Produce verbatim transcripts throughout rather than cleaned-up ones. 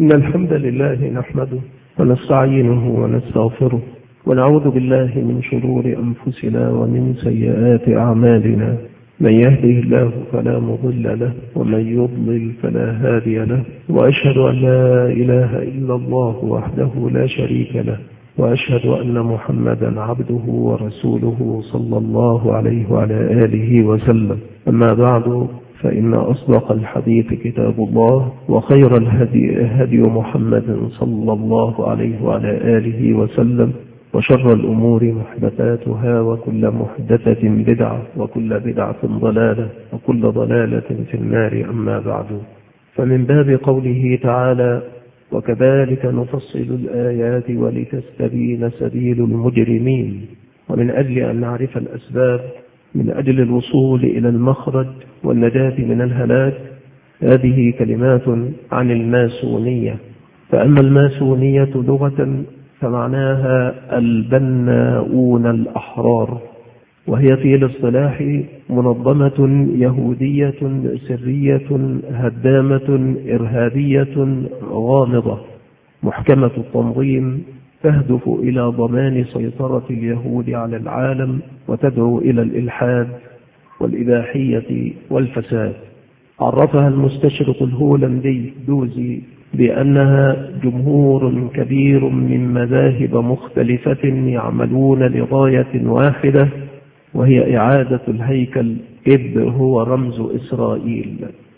إن الحمد لله نحمده ونستعينه ونستغفره ونعوذ بالله من شرور أنفسنا ومن سيئات أعمالنا. من يهده الله فلا مضل له ومن يضلل فلا هادي له، وأشهد أن لا إله إلا الله وحده لا شريك له، وأشهد أن محمدا عبده ورسوله صلى الله عليه وعلى آله وسلم. أما بعد، فإن أصدق الحديث كتاب الله، وخير الهدي هدي محمد صلى الله عليه وعلى آله وسلم، وشر الأمور محدثاتها، وكل محدثة بدعة، وكل بدعة ضلالة، وكل ضلالة في النار. أما بعد، فمن باب قوله تعالى: وكذلك نفصل الآيات ولتستبين سبيل المجرمين. ومن أجل أن نعرف الأسباب من أجل الوصول إلى المخرج والنجاة من الهلاك، هذه كلمات عن الماسونية. فأما الماسونية لغة فمعناها البناؤون الأحرار، وهي في الاصطلاح منظمة يهودية سرية هدامة إرهابية غامضة محكمة التنظيم، تهدف إلى ضمان سيطرة اليهود على العالم، وتدعو إلى الإلحاد والإباحية والفساد. عرفها المستشرق الهولندي دوزي بأنها جمهور كبير من مذاهب مختلفة يعملون لغاية واحدة، وهي إعادة الهيكل إذ هو رمز إسرائيل.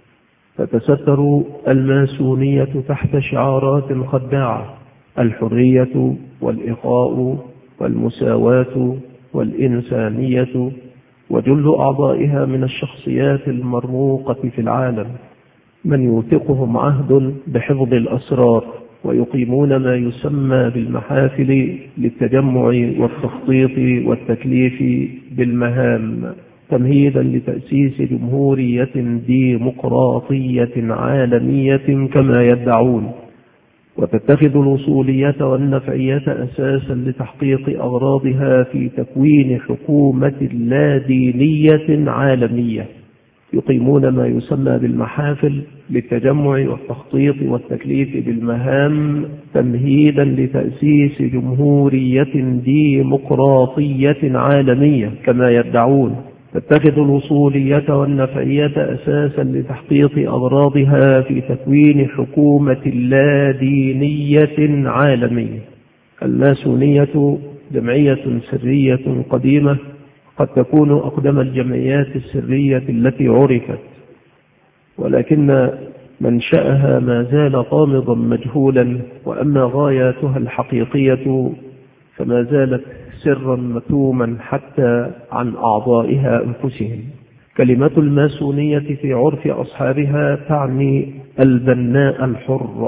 فتستر الماسونية تحت شعارات خداعة: الحرية والإخاء والمساواة والإنسانية، وجل أعضائها من الشخصيات المرموقة في العالم، من يوثقهم عهد بحفظ الأسرار، ويقيمون ما يسمى بالمحافل للتجمع والتخطيط والتكليف بالمهام، تمهيدا لتأسيس جمهورية ديمقراطية عالمية كما يدعون، وتتخذ الوصولية والنفعية أساسا لتحقيق أغراضها في تكوين حكومة لا دينية عالمية. يقيمون ما يسمى بالمحافل للتجمع والتخطيط والتكليف بالمهام، تمهيدا لتأسيس جمهورية ديمقراطية عالمية كما يدعون. تتخذ الوصولية والنفعية أساسا لتحقيق أغراضها في تكوين حكومة لا دينية عالمية. الماسونية جمعية سرية قديمة، قد تكون أقدم الجمعيات السرية التي عرفت، ولكن منشأها ما زال غامضا مجهولا، وأما غاياتها الحقيقية فما زالت سرا مكتوما حتى عن أعضائها أنفسهم. كلمة الماسونية في عرف أصحابها تعني البناء الحر،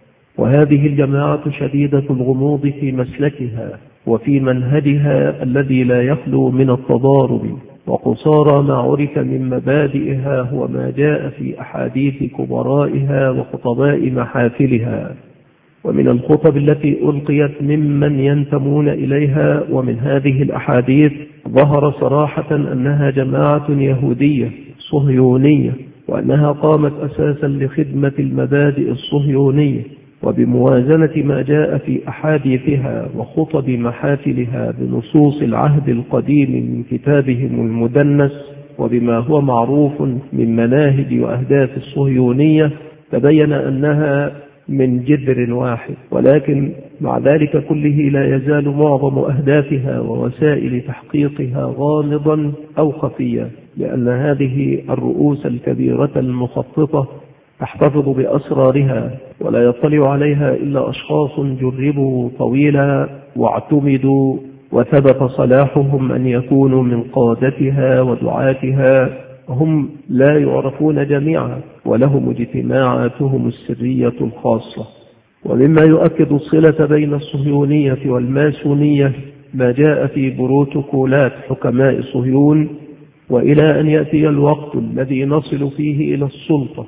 وهذه الجماعة شديدة الغموض في مسلكها وفي منهجها الذي لا يخلو من التضارب، وقصارى ما عرف من مبادئها هو ما جاء في أحاديث كبرائها وخطباء محافلها، ومن الخطب التي ألقيت ممن ينتمون إليها. ومن هذه الأحاديث ظهر صراحة أنها جماعة يهودية صهيونية، وأنها قامت أساسا لخدمة المبادئ الصهيونية، وبموازنة ما جاء في أحاديثها وخطب محافلها بنصوص العهد القديم من كتابهم المدنس، وبما هو معروف من مناهج وأهداف الصهيونية، تبين أنها من جذر واحد. ولكن مع ذلك كله لا يزال معظم أهدافها ووسائل تحقيقها غامضا أو خفيا، لأن هذه الرؤوس الكبيرة المخططة تحتفظ بأسرارها، ولا يطلع عليها إلا أشخاص جربوا طويلا واعتمدوا، وثبت صلاحهم أن يكونوا من قادتها ودعاتها. هم لا يعرفون جميعا، ولهم اجتماعاتهم السرية الخاصة. ومما يؤكد الصلة بين الصهيونية والماسونية ما جاء في بروتوكولات حكماء صهيون: وإلى أن يأتي الوقت الذي نصل فيه إلى السلطة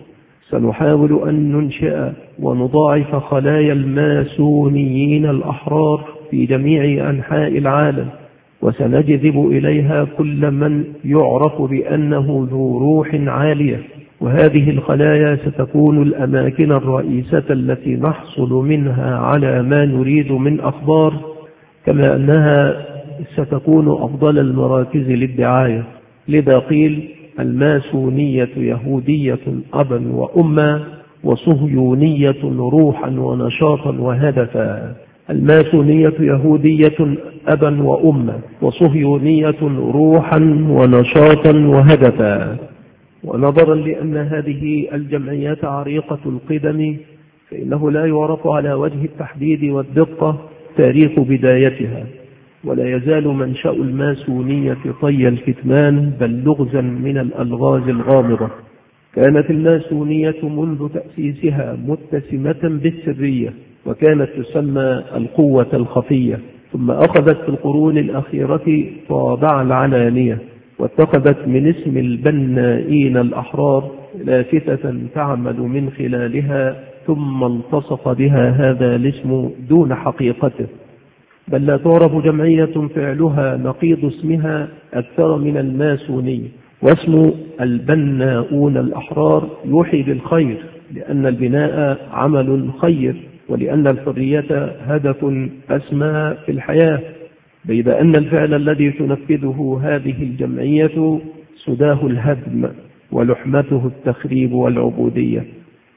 سنحاول أن ننشئ ونضاعف خلايا الماسونيين الأحرار في جميع أنحاء العالم، وسنجذب إليها كل من يعرف بأنه ذو روح عالية وهذه الخلايا ستكون الأماكن الرئيسة التي نحصل منها على ما نريد من أخبار، كما أنها ستكون أفضل المراكز للدعاية. لذا قيل الماسونية يهودية أبا وأما، وصهيونية روحا ونشاطا وهدفا. الماسونية يهودية أبا وأما، وصهيونية روحا ونشاطا وهدفا. ونظرا لأن هذه الجمعيات عريقة القدم، فإنه لا يعرف على وجه التحديد والدقة تاريخ بدايتها، ولا يزال منشأ الماسونية طي الكتمان بل لغزا من الألغاز الغامضة. كانت الماسونية منذ تأسيسها متسمة بالسرية، وكانت تسمى القوة الخفية، ثم أخذت في القرون الأخيرة طابع العلانية، واتخذت من اسم البنائين الأحرار لافتة تعمل من خلالها، ثم التصق بها هذا الاسم دون حقيقته، بل لا تعرف جمعية فعلها نقيض اسمها أكثر من الماسونية. واسم البناؤون الأحرار يوحي بالخير، لأن البناء عمل خير، ولأن الحرية هدف أسمى في الحياة، بيد أن الفعل الذي تنفذه هذه الجمعية سداه الهدم ولحمته التخريب والعبودية.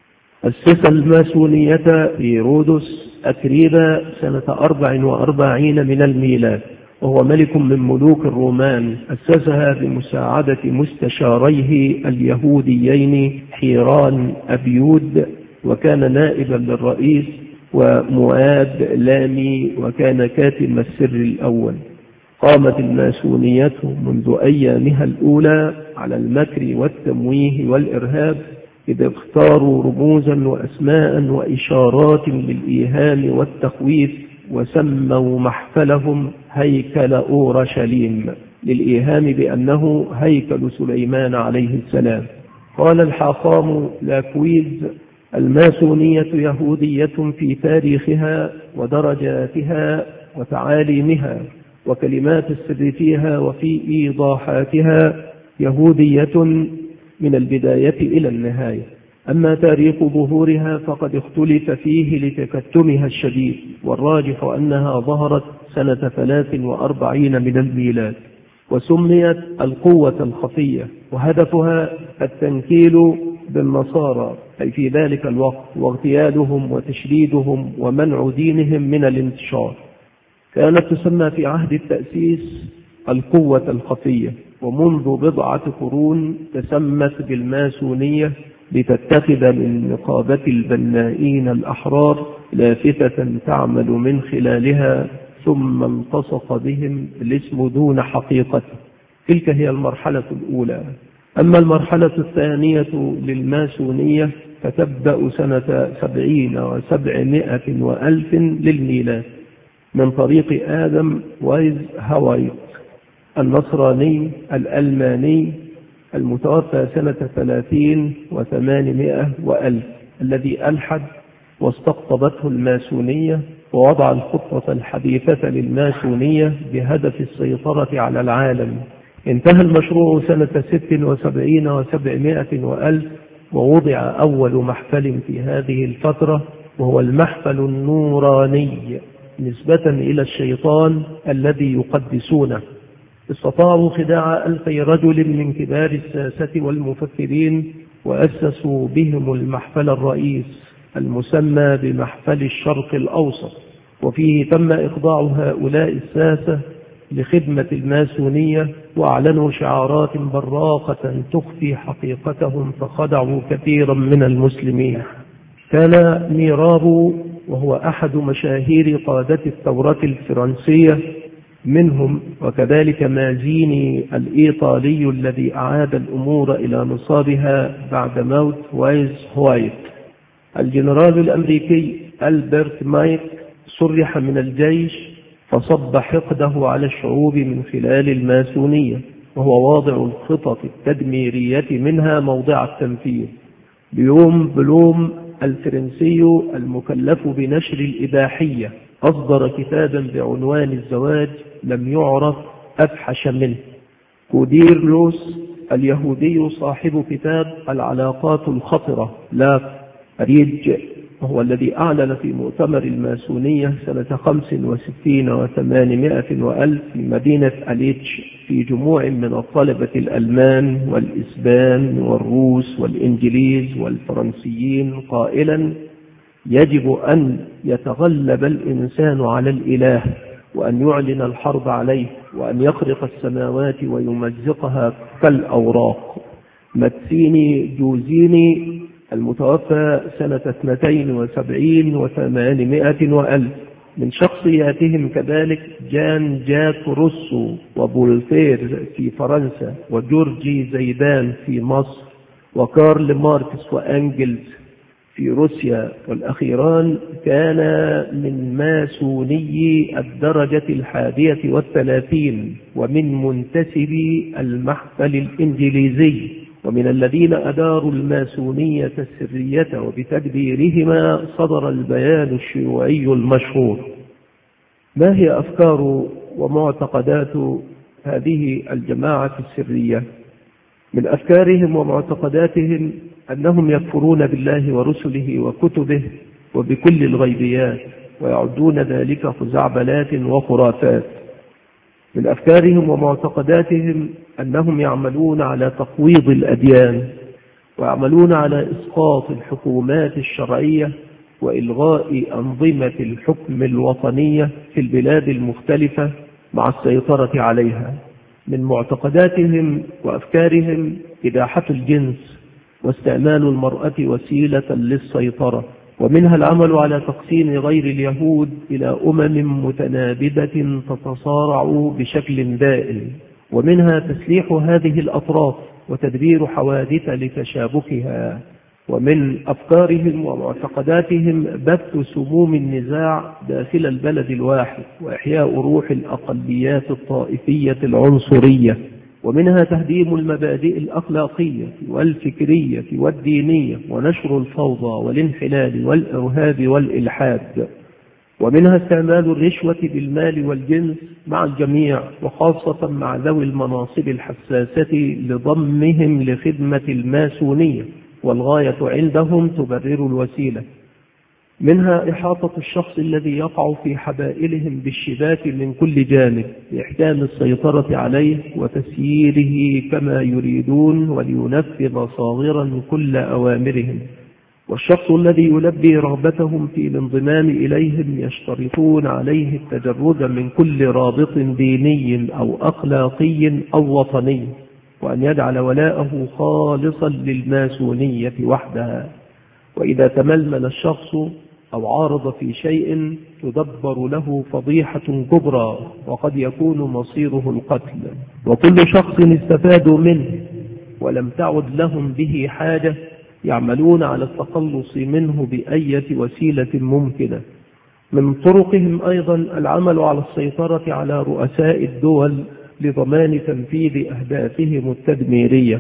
أسس الماسونية هيرودس أتريبا سنة أربع وأربعين من الميلاد، وهو ملك من ملوك الرومان. أسسها بمساعدة مستشاريه اليهوديين حيران أبيود، وكان نائبا للرئيس، ومؤاد لامي، وكان كاتم السر الأول. قامت الماسونية منذ أيامها الأولى على المكر والتمويه والإرهاب، إذا اختاروا رموزا وأسماء وإشارات للإيهام والتخويف، وسموا محفلهم هيكل أورشليم للإيهام بأنه هيكل سليمان عليه السلام. قال الحاخام لاكويز: الماسونية يهودية في تاريخها ودرجاتها وتعاليمها وكلمات السر فيها وفي إيضاحاتها، يهودية من البداية إلى النهاية. أما تاريخ ظهورها فقد اختلف فيه لتكتمها الشديد، والراجح أنها ظهرت سنة ثلاث وأربعين من الميلاد، وسميت القوة الخفية، وهدفها التنكيل بالنصارى أي في ذلك الوقت، واغتيالهم وتشديدهم ومنع دينهم من الانتشار. كانت تسمى في عهد التأسيس القوة الخفية، ومنذ بضعة قرون تسمت بالماسونية لتتخذ من نقابة البنائين الأحرار لافتة تعمل من خلالها، ثم التصق بهم الاسم دون حقيقته. تلك هي المرحلة الأولى. أما المرحلة الثانية للماسونية فتبدأ سنة سبعين وسبعمائة وألف للميلاد من طريق آدم وايز هوايت النصراني الألماني المتوفى سنة ثلاثين وثمانمائة وألف، الذي ألحد واستقطبته الماسونية ووضع الخطة الحديثة للماسونية بهدف السيطرة على العالم. انتهى المشروع سنة ست وسبعين وسبعمائة وألف، ووضع أول محفل في هذه الفترة، وهو المحفل النوراني نسبة إلى الشيطان الذي يقدسونه. استطاعوا خداع ألفي رجل من كبار الساسة والمفكرين، وأسسوا بهم المحفل الرئيس المسمى بمحفل الشرق الأوسط، وفيه تم إخضاع هؤلاء الساسة لخدمة الماسونية، وأعلنوا شعارات براقة تخفي حقيقتهم، فخدعوا كثيرا من المسلمين. كان ميرابو وهو أحد مشاهير قادة الثورة الفرنسية منهم، وكذلك مازيني الإيطالي الذي أعاد الأمور إلى نصابها بعد موت وايز هوايت. الجنرال الأمريكي ألبرت مايك صرح من الجيش فصب حقده على الشعوب من خلال الماسونية، وهو واضع الخطط التدميرية منها موضع التنفيذ. ليوم بلوم الفرنسي المكلف بنشر الإباحية أصدر كتابا بعنوان الزواج لم يعرف أفحش منه. كوديرلوس اليهودي صاحب كتاب العلاقات الخطرة لاف ريج، وهو الذي أعلن في مؤتمر الماسونية سنة خمس وستين وثمانمائة وألف في مدينة أليتش في جموع من الطلبة الألمان والإسبان والروس والإنجليز والفرنسيين قائلا: يجب أن يتغلب الإنسان على الإله، وأن يعلن الحرب عليه، وأن يخرق السماوات ويمزقها كالأوراق. ماتسيني جوزيني المتوفى سنة اثنتين وسبعين وثمانمائة وألف. من شخصياتهم كذلك جان جاك روسو وبولتير في فرنسا، وجورجي زيدان في مصر، وكارل ماركس وأنجلز في روسيا، والأخيران كان من ماسوني الدرجة الحادية والثلاثين ومن منتسبي المحفل الإنجليزي، ومن الذين أداروا الماسونية السرية وبتدبيرهما صدر البيان الشيوعي المشهور. ما هي أفكار ومعتقدات هذه الجماعة السرية؟ من أفكارهم ومعتقداتهم أنهم يكفرون بالله ورسله وكتبه وبكل الغيبيات، ويعدون ذلك خزعبلات وخرافات. من أفكارهم ومعتقداتهم أنهم يعملون على تقويض الأديان، ويعملون على إسقاط الحكومات الشرعية وإلغاء أنظمة الحكم الوطنية في البلاد المختلفة مع السيطرة عليها. من معتقداتهم وأفكارهم إباحة الجنس واستعمال المرأة وسيلة للسيطرة، ومنها العمل على تقسيم غير اليهود إلى أمم متنابذة تتصارع بشكل دائم، ومنها تسليح هذه الأطراف وتدبير حوادث لتشابكها. ومن أفكارهم ومعتقداتهم بث سموم النزاع داخل البلد الواحد، وإحياء روح الأقليات الطائفية العنصرية، ومنها تهديم المبادئ الأخلاقية والفكرية والدينية، ونشر الفوضى والانحلال والإرهاب والإلحاد، ومنها استعمال الرشوة بالمال والجنس مع الجميع، وخاصة مع ذوي المناصب الحساسة لضمهم لخدمة الماسونية، والغاية عندهم تبرر الوسيلة. منها إحاطة الشخص الذي يقع في حبائلهم بالشباك من كل جانب لإحكام السيطرة عليه وتسييره كما يريدون، ولينفذ صاغرا كل أوامرهم. والشخص الذي يلبي رغبتهم في الانضمام إليهم يشترطون عليه التجرد من كل رابط ديني أو أخلاقي أو وطني، وأن يجعل ولاءه خالصا للماسونية وحدها. وإذا تململ الشخص أو عارض في شيء تدبر له فضيحة كبرى، وقد يكون مصيره القتل. وكل شخص استفادوا منه ولم تعد لهم به حاجة يعملون على التخلص منه بأية وسيلة ممكنة. من طرقهم أيضا العمل على السيطرة على رؤساء الدول لضمان تنفيذ أهدافهم التدميرية،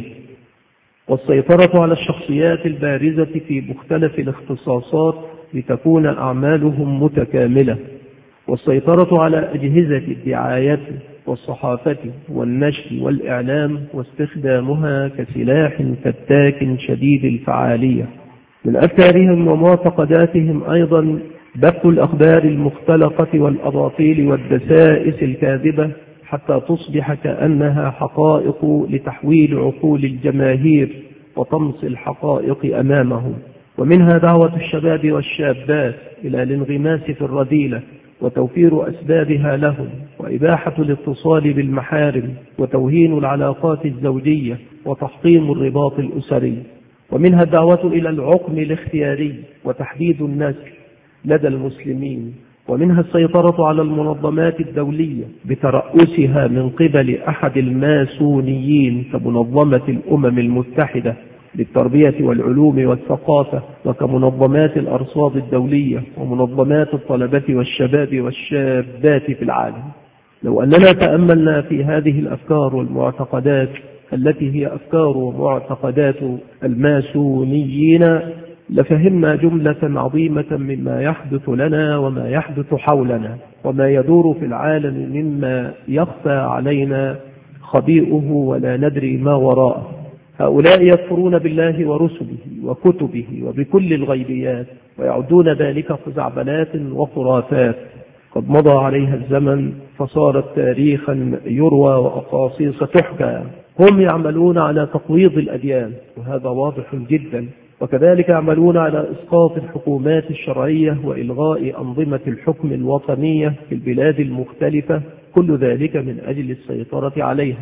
والسيطرة على الشخصيات البارزة في مختلف الاختصاصات لتكون أعمالهم متكاملة، والسيطرة على أجهزة الدعاية والصحافة والنشر والإعلام واستخدامها كسلاح فتاك شديد الفعالية. من أفكارهم ومعتقداتهم أيضا بث الأخبار المختلقة والأباطيل والدسائس الكاذبة حتى تصبح كأنها حقائق لتحويل عقول الجماهير وطمس الحقائق أمامهم. ومنها دعوة الشباب والشابات إلى الانغماس في الرذيلة وتوفير أسبابها لهم، وإباحة الاتصال بالمحارم، وتوهين العلاقات الزوجية، وتحطيم الرباط الأسري. ومنها الدعوة إلى العقم الاختياري وتحديد النسل لدى المسلمين. ومنها السيطرة على المنظمات الدولية بترأسها من قبل أحد الماسونيين كمنظمة الأمم المتحدة للتربية والعلوم والثقافة، وكمنظمات الأرصاد الدولية، ومنظمات الطلبة والشباب والشابات في العالم. لو أننا تأملنا في هذه الأفكار والمعتقدات التي هي أفكار ومعتقدات الماسونيين لفهمنا جملة عظيمة مما يحدث لنا وما يحدث حولنا وما يدور في العالم مما يخفى علينا، خبيئه ولا ندري ما وراءه. هؤلاء يكفرون بالله ورسله وكتبه وبكل الغيبيات ويعدون ذلك خزعبلات وخرافات قد مضى عليها الزمن فصارت تاريخا يروى وأقاصيص تحكى. هم يعملون على تقويض الأديان وهذا واضح جدا، وكذلك يعملون على إسقاط الحكومات الشرعية وإلغاء أنظمة الحكم الوطنية في البلاد المختلفة، كل ذلك من أجل السيطرة عليها.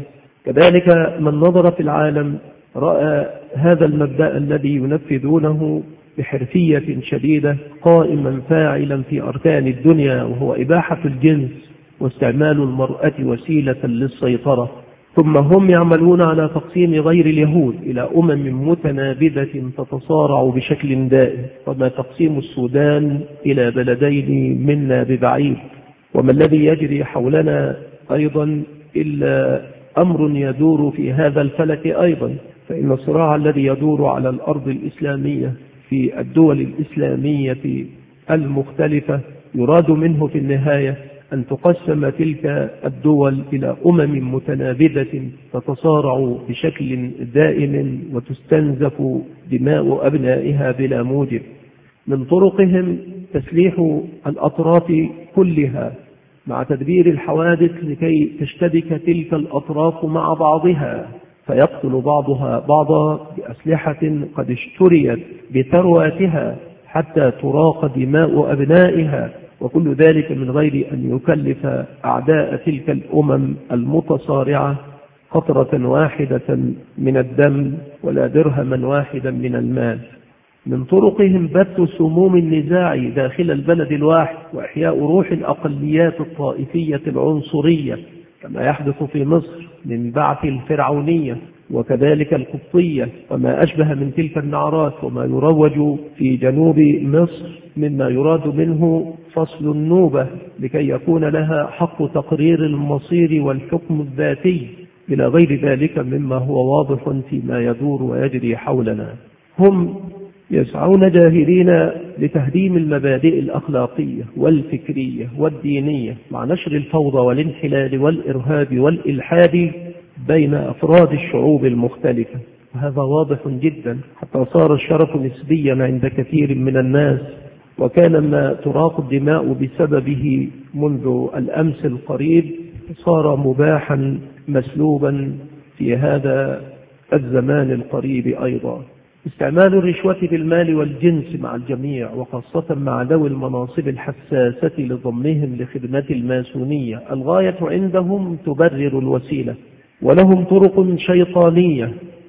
كذلك من نظر في العالم رأى هذا المبدأ الذي ينفذونه بحرفية شديدة قائما فاعلا في أركان الدنيا، وهو إباحة الجنس واستعمال المرأة وسيلة للسيطرة. ثم هم يعملون على تقسيم غير اليهود إلى أمم متنابذة تتصارع بشكل دائم، وما تقسيم السودان إلى بلدين منا ببعيد. وما الذي يجري حولنا أيضا إلا أمر يدور في هذا الفلك أيضا، فإن الصراع الذي يدور على الأرض الإسلامية في الدول الإسلامية المختلفة يراد منه في النهاية أن تقسم تلك الدول إلى أمم متنابذة تتصارع بشكل دائم وتستنزف دماء أبنائها بلا موجب. من طرقهم تسليح الأطراف كلها مع تدبير الحوادث لكي تشتبك تلك الأطراف مع بعضها فيقتل بعضها بعضا بأسلحة قد اشتريت بثرواتها حتى تراق دماء أبنائها، وكل ذلك من غير أن يكلف أعداء تلك الأمم المتصارعة قطرة واحدة من الدم ولا درهما واحدا من المال. من طرقهم بث سموم النزاع داخل البلد الواحد وإحياء روح الأقليات الطائفية العنصرية كما يحدث في مصر من بعث الفرعونية وكذلك القبطية وما أشبه من تلك النعرات، وما يروج في جنوب مصر مما يراد منه فصل النوبة لكي يكون لها حق تقرير المصير والحكم الذاتي إلى غير ذلك مما هو واضح فيما يدور ويجري حولنا. هم يسعون جاهدين لتهديم المبادئ الأخلاقية والفكرية والدينية مع نشر الفوضى والانحلال والإرهاب والإلحاد بين أفراد الشعوب المختلفة، وهذا واضح جدا حتى صار الشرف نسبيا عند كثير من الناس، وكان ما تراق الدماء بسببه منذ الأمس القريب صار مباحا مسلوبا في هذا الزمان القريب أيضا. استعمال الرشوة بالمال والجنس مع الجميع وخاصة مع ذوي المناصب الحساسة لضمهم لخدمة الماسونية، الغاية عندهم تبرر الوسيلة، ولهم طرق شيطانية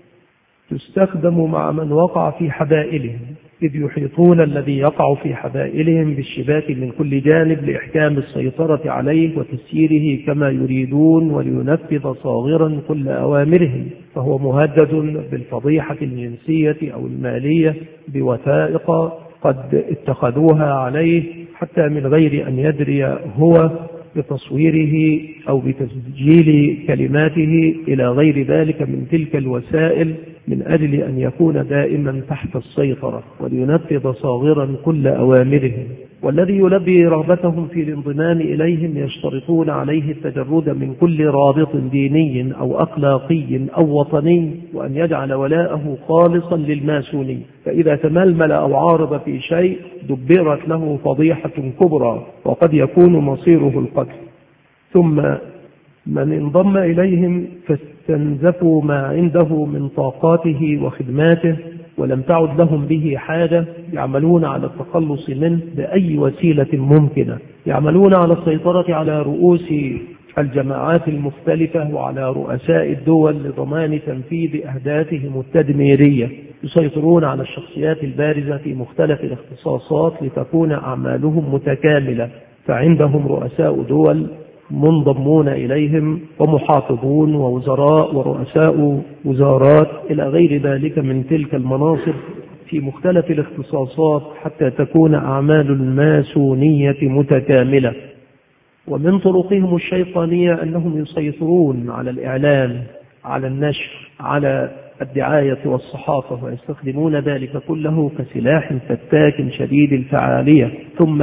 تستخدم مع من وقع في حبائلهم، إذ يحيطون الذي يقع في حبائلهم بالشباك من كل جانب لإحكام السيطرة عليه وتسييره كما يريدون ولينفذ صاغرا كل أوامرهم، فهو مهدد بالفضيحة الجنسية أو المالية بوثائق قد اتخذوها عليه حتى من غير أن يدري هو بتصويره أو بتسجيل كلماته إلى غير ذلك من تلك الوسائل من أجل أن يكون دائما تحت السيطرة ولينفذ صاغرا كل أوامرهم. والذي يلبي رغبتهم في الانضمام إليهم يشترطون عليه التجرد من كل رابط ديني أو أخلاقي أو وطني، وأن يجعل ولاءه خالصا للماسوني، فإذا تململ أو عارض في شيء دبرت له فضيحة كبرى وقد يكون مصيره القتل. ثم من انضم إليهم فاستنزفوا ما عنده من طاقاته وخدماته ولم تعد لهم به حاجة، يعملون على التخلص منه بأي وسيلة ممكنة، يعملون على السيطرة على رؤوس الجماعات المختلفة وعلى رؤساء الدول لضمان تنفيذ أهدافهم التدميرية، يسيطرون على الشخصيات البارزة في مختلف الاختصاصات لتكون أعمالهم متكاملة، فعندهم رؤساء دول منضمون إليهم ومحافظون ووزراء ورؤساء وزارات إلى غير ذلك من تلك المناصب في مختلف الاختصاصات حتى تكون أعمال الماسونية متكاملة. ومن طرقهم الشيطانية أنهم يسيطرون على الإعلام، على النشر، على الدعاية والصحافة، ويستخدمون ذلك كله كسلاح فتاك شديد الفعالية. ثم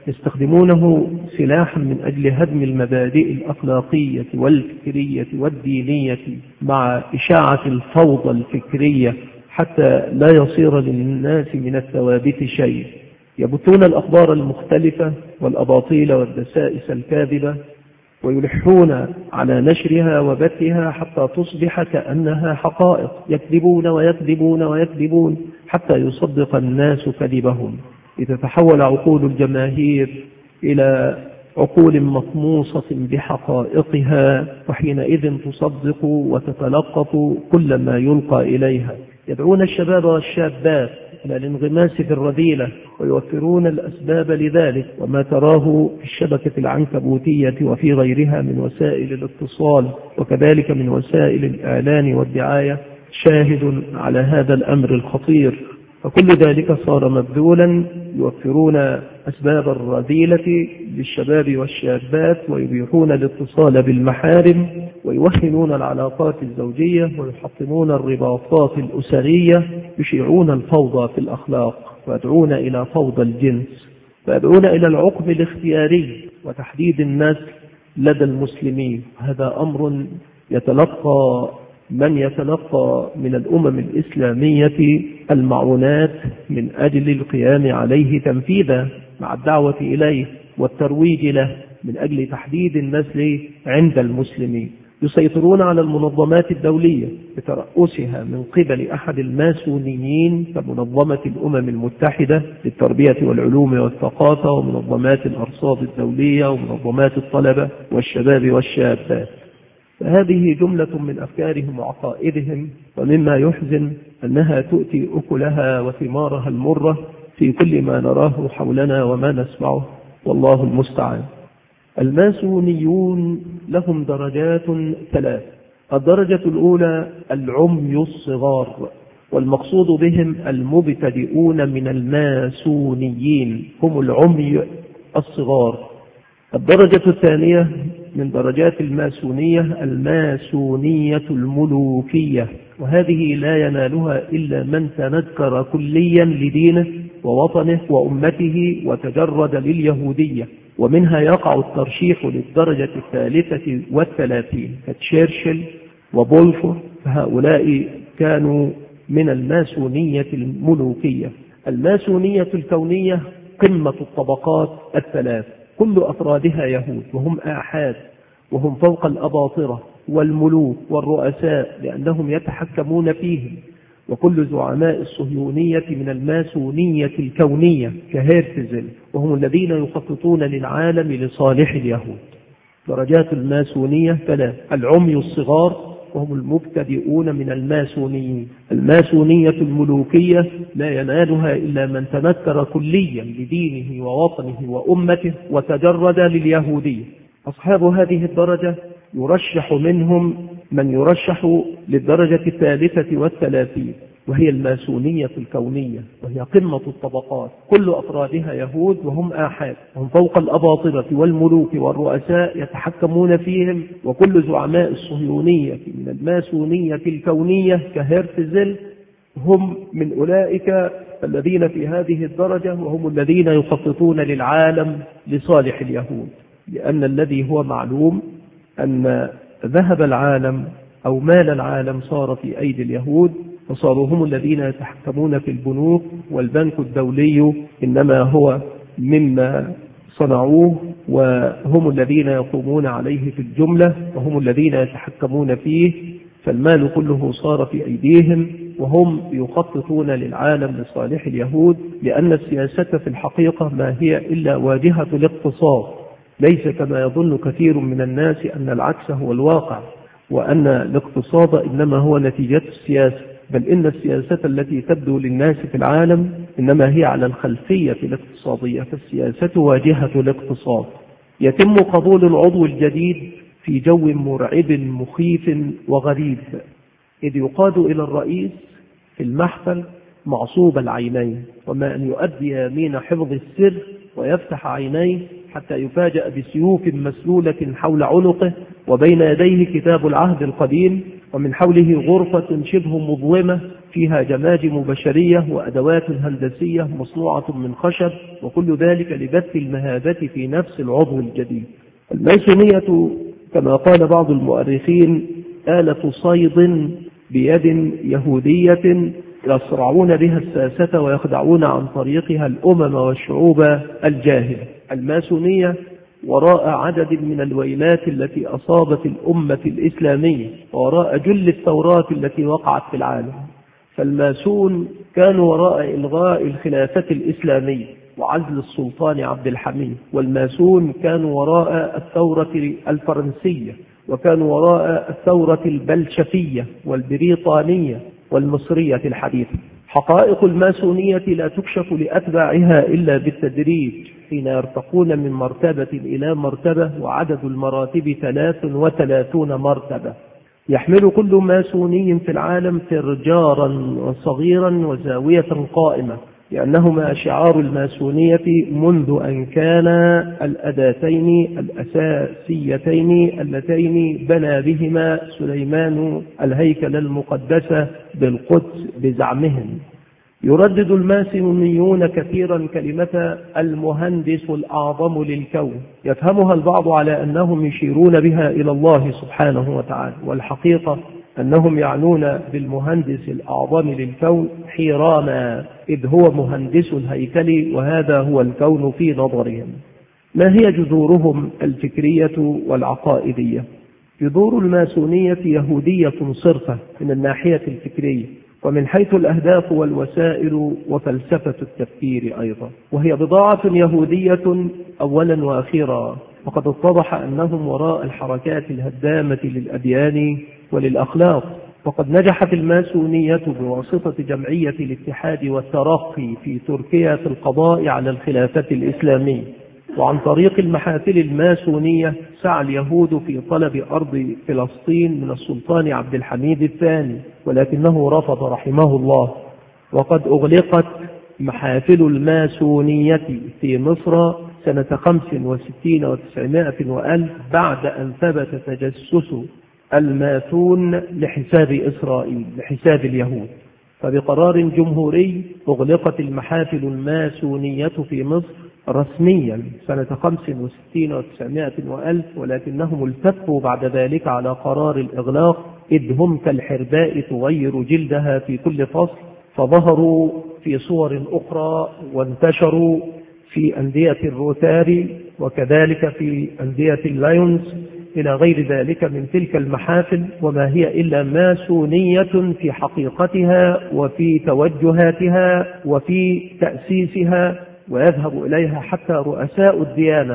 يستخدمونه سلاحا من أجل هدم المبادئ الأخلاقية والفكرية والدينية مع إشاعة الفوضى الفكرية حتى لا يصير للناس من الثوابت شيء. يبثون الأخبار المختلفة والأباطيل والدسائس الكاذبة ويلحون على نشرها وبثها حتى تصبح كأنها حقائق، يكذبون ويكذبون ويكذبون حتى يصدق الناس كذبهم، لتتحول عقول الجماهير إلى عقول مطموسة بحقائقها، وحينئذ تصدق وتتلقف كل ما يلقى إليها. يدعون الشباب والشابات إلى الانغماس في الرذيلة ويوفرون الأسباب لذلك، وما تراه في الشبكة العنكبوتية وفي غيرها من وسائل الاتصال وكذلك من وسائل الإعلان والدعاية شاهد على هذا الأمر الخطير. فكل ذلك صار مبذولا، يوفرون أسباب الرذيلة للشباب والشابات ويبيحون الاتصال بالمحارم ويوهنون العلاقات الزوجية ويحطمون الرباطات الأسرية، يشيعون الفوضى في الأخلاق ويدعون إلى فوضى الجنس، ويدعون إلى العقم الاختياري وتحديد النسل لدى المسلمين. هذا أمر يتلقى من يتلقى من الأمم الإسلامية المعونات من أجل القيام عليه تنفيذا مع الدعوة إليه والترويج له من أجل تحديد النسل عند المسلمين. يسيطرون على المنظمات الدولية بترأسها من قبل أحد الماسونيين كمنظمة الأمم المتحدة للتربية والعلوم والثقافة ومنظمات الأرصاد الدولية ومنظمات الطلبة والشباب والشابات. فهذه جملة من أفكارهم وعقائدهم، ومما يحزن أنها تؤتي أكلها وثمارها المرة في كل ما نراه حولنا وما نسمعه، والله المستعان. الماسونيون لهم درجات ثلاث. الدرجة الأولى العمي الصغار، والمقصود بهم المبتدئون من الماسونيين، هم العمي الصغار. الدرجة الثانية من درجات الماسونية الماسونية الملوكية، وهذه لا ينالها إلا من تنكر كليا لدينه ووطنه وأمته وتجرد لليهودية، ومنها يقع الترشيح للدرجة الثالثة والثلاثين كتشيرشل وبولفور، فهؤلاء كانوا من الماسونية الملوكية. الماسونية الكونية قمة الطبقات الثلاث، كل أفرادها يهود وهم آحاد وهم فوق الأباطرة والملوك والرؤساء لأنهم يتحكمون فيهم، وكل زعماء الصهيونية من الماسونية الكونية كهيرتزل، وهم الذين يخططون للعالم لصالح اليهود. درجات الماسونية ثلاث: العمي الصغار وهم المبتدئون من الماسونيين. الماسونية الملوكية لا ينالها إلا من تنكر كليا لدينه ووطنه وأمته وتجرد لليهودية. أصحاب هذه الدرجة يرشح منهم من يرشح للدرجة الثالثة والثلاثين، وهي الماسونية الكونية، وهي قمة الطبقات، كل أفرادها يهود وهم آحاد، هم فوق الأباطرة والملوك والرؤساء يتحكمون فيهم، وكل زعماء الصهيونية من الماسونية الكونية كهيرتزل هم من أولئك الذين في هذه الدرجة، وهم الذين يخططون للعالم لصالح اليهود. لأن الذي هو معلوم أن ذهب العالم أو مال العالم صار في أيدي اليهود، فصاروا هم الذين يتحكمون في البنوك، والبنك الدولي إنما هو مما صنعوه، وهم الذين يقومون عليه في الجملة، وهم الذين يتحكمون فيه، فالمال كله صار في أيديهم، وهم يخططون للعالم لصالح اليهود. لأن السياسة في الحقيقة ما هي إلا واجهة الاقتصاد، ليس كما يظن كثير من الناس أن العكس هو الواقع، وأن الاقتصاد إنما هو نتيجة السياسة، بل إن السياسة التي تبدو للناس في العالم إنما هي على الخلفية الاقتصادية، فالسياسة واجهة الاقتصاد. يتم قبول العضو الجديد في جو مرعب مخيف وغريب، إذ يقاد إلى الرئيس في المحفل معصوب العينين، وما أن يؤدي يمين حفظ السر ويفتح عينيه حتى يفاجأ بسيوف مسلولة حول عنقه، وبين يديه كتاب العهد القديم ومن حوله غرفة شبه مظلمة فيها جماجم بشرية وأدوات هندسية مصنوعة من خشب، وكل ذلك لبث المهابة في نفس العضو الجديد. الماسونية كما قال بعض المؤرخين آلة صيد بيد يهودية يصرعون بها الساسة ويخدعون عن طريقها الأمم والشعوب الجاهلة. الماسونية وراء عدد من الويلات التي أصابت الأمة الإسلامية، وراء جل الثورات التي وقعت في العالم. فالماسون كانوا وراء إلغاء الخلافة الإسلامية وعزل السلطان عبد الحميد، والماسون كانوا وراء الثورة الفرنسية، وكانوا وراء الثورة البلشفية والبريطانية والمصرية الحديثة. حقائق الماسونية لا تكشف لأتباعها إلا بالتدريج حين يرتقون من مرتبة إلى مرتبة، وعدد المراتب ثلاث وثلاثون مرتبة. يحمل كل ماسوني في العالم فرجارا صغيرا وزاوية قائمة، لأنهما شعار الماسونية منذ أن كان الأداتين الأساسيتين اللتين بنى بهما سليمان الهيكل المقدس بالقدس بزعمهم. يردد الماسونيون كثيرا كلمة المهندس الأعظم للكون، يفهمها البعض على أنهم يشيرون بها إلى الله سبحانه وتعالى، والحقيقة أنهم يعنون بالمهندس الأعظم للكون حيراما، إذ هو مهندس الهيكل وهذا هو الكون في نظرهم. ما هي جذورهم الفكرية والعقائدية؟ جذور الماسونية يهودية صرفة من الناحية الفكرية، ومن حيث الأهداف والوسائل وفلسفة التفكير أيضا، وهي بضاعة يهودية أولا وأخيرا. وقد اتضح أنهم وراء الحركات الهدامة للأديان وللأخلاق. وقد نجحت الماسونية بواسطة جمعية الاتحاد والترقي في تركيا في القضاء على الخلافة الإسلامية، وعن طريق المحافل الماسونية سعى اليهود في طلب أرض فلسطين من السلطان عبد الحميد الثاني، ولكنه رفض رحمه الله. وقد أغلقت محافل الماسونية في مصر سنة خمس وستين وتسعمائة وألف بعد أن ثبت تجسس الماسون لحساب إسرائيل لحساب اليهود. فبقرار جمهوري أغلقت المحافل الماسونية في مصر رسميا سنة خمس وستين وتسعمائة وألف، ولكنهم التفوا بعد ذلك على قرار الإغلاق، إذ هم كالحرباء تغير جلدها في كل فصل، فظهروا في صور أخرى وانتشروا في أندية الروتاري وكذلك في أندية اللايونز إلى غير ذلك من تلك المحافل، وما هي إلا ماسونية في حقيقتها وفي توجهاتها وفي تأسيسها، ويذهب إليها حتى رؤساء الديانة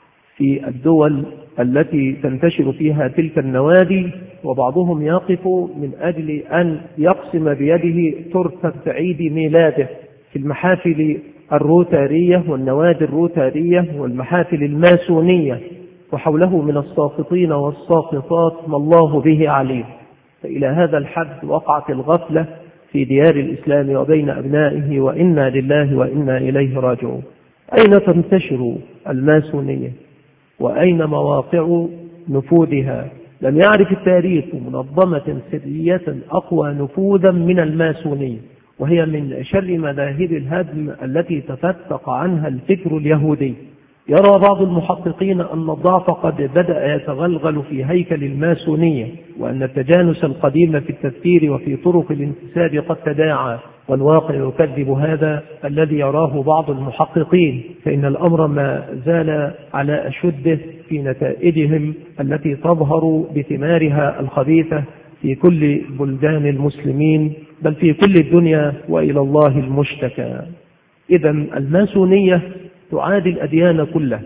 في الدول التي تنتشر فيها تلك النوادي، وبعضهم يقف من أجل أن يقسم بيده تورتة عيد ميلاده في المحافل الروتارية والنوادي الروتارية والمحافل الماسونية، وحوله من الساقطين والساقطات ما الله به عليم. فإلى هذا الحد وقعت الغفلة في ديار الإسلام وبين أبنائه، وإنا لله وإنا إليه راجعون. أين تنتشر الماسونية وأين مواقع نفوذها؟ لم يعرف التاريخ منظمة سرية أقوى نفوذا من الماسونية، وهي من شر مذاهب الهدم التي تفتق عنها الفكر اليهودي. يرى بعض المحققين أن الضعف قد بدأ يتغلغل في هيكل الماسونية، وأن التجانس القديم في التفكير وفي طرق الانتساب قد تداعى، والواقع يكذب هذا الذي يراه بعض المحققين، فإن الأمر ما زال على أشده في نتائجهم التي تظهر بثمارها الخبيثة في كل بلدان المسلمين، بل في كل الدنيا، وإلى الله المشتكى. إذن الماسونية تعادي الأديان كلها،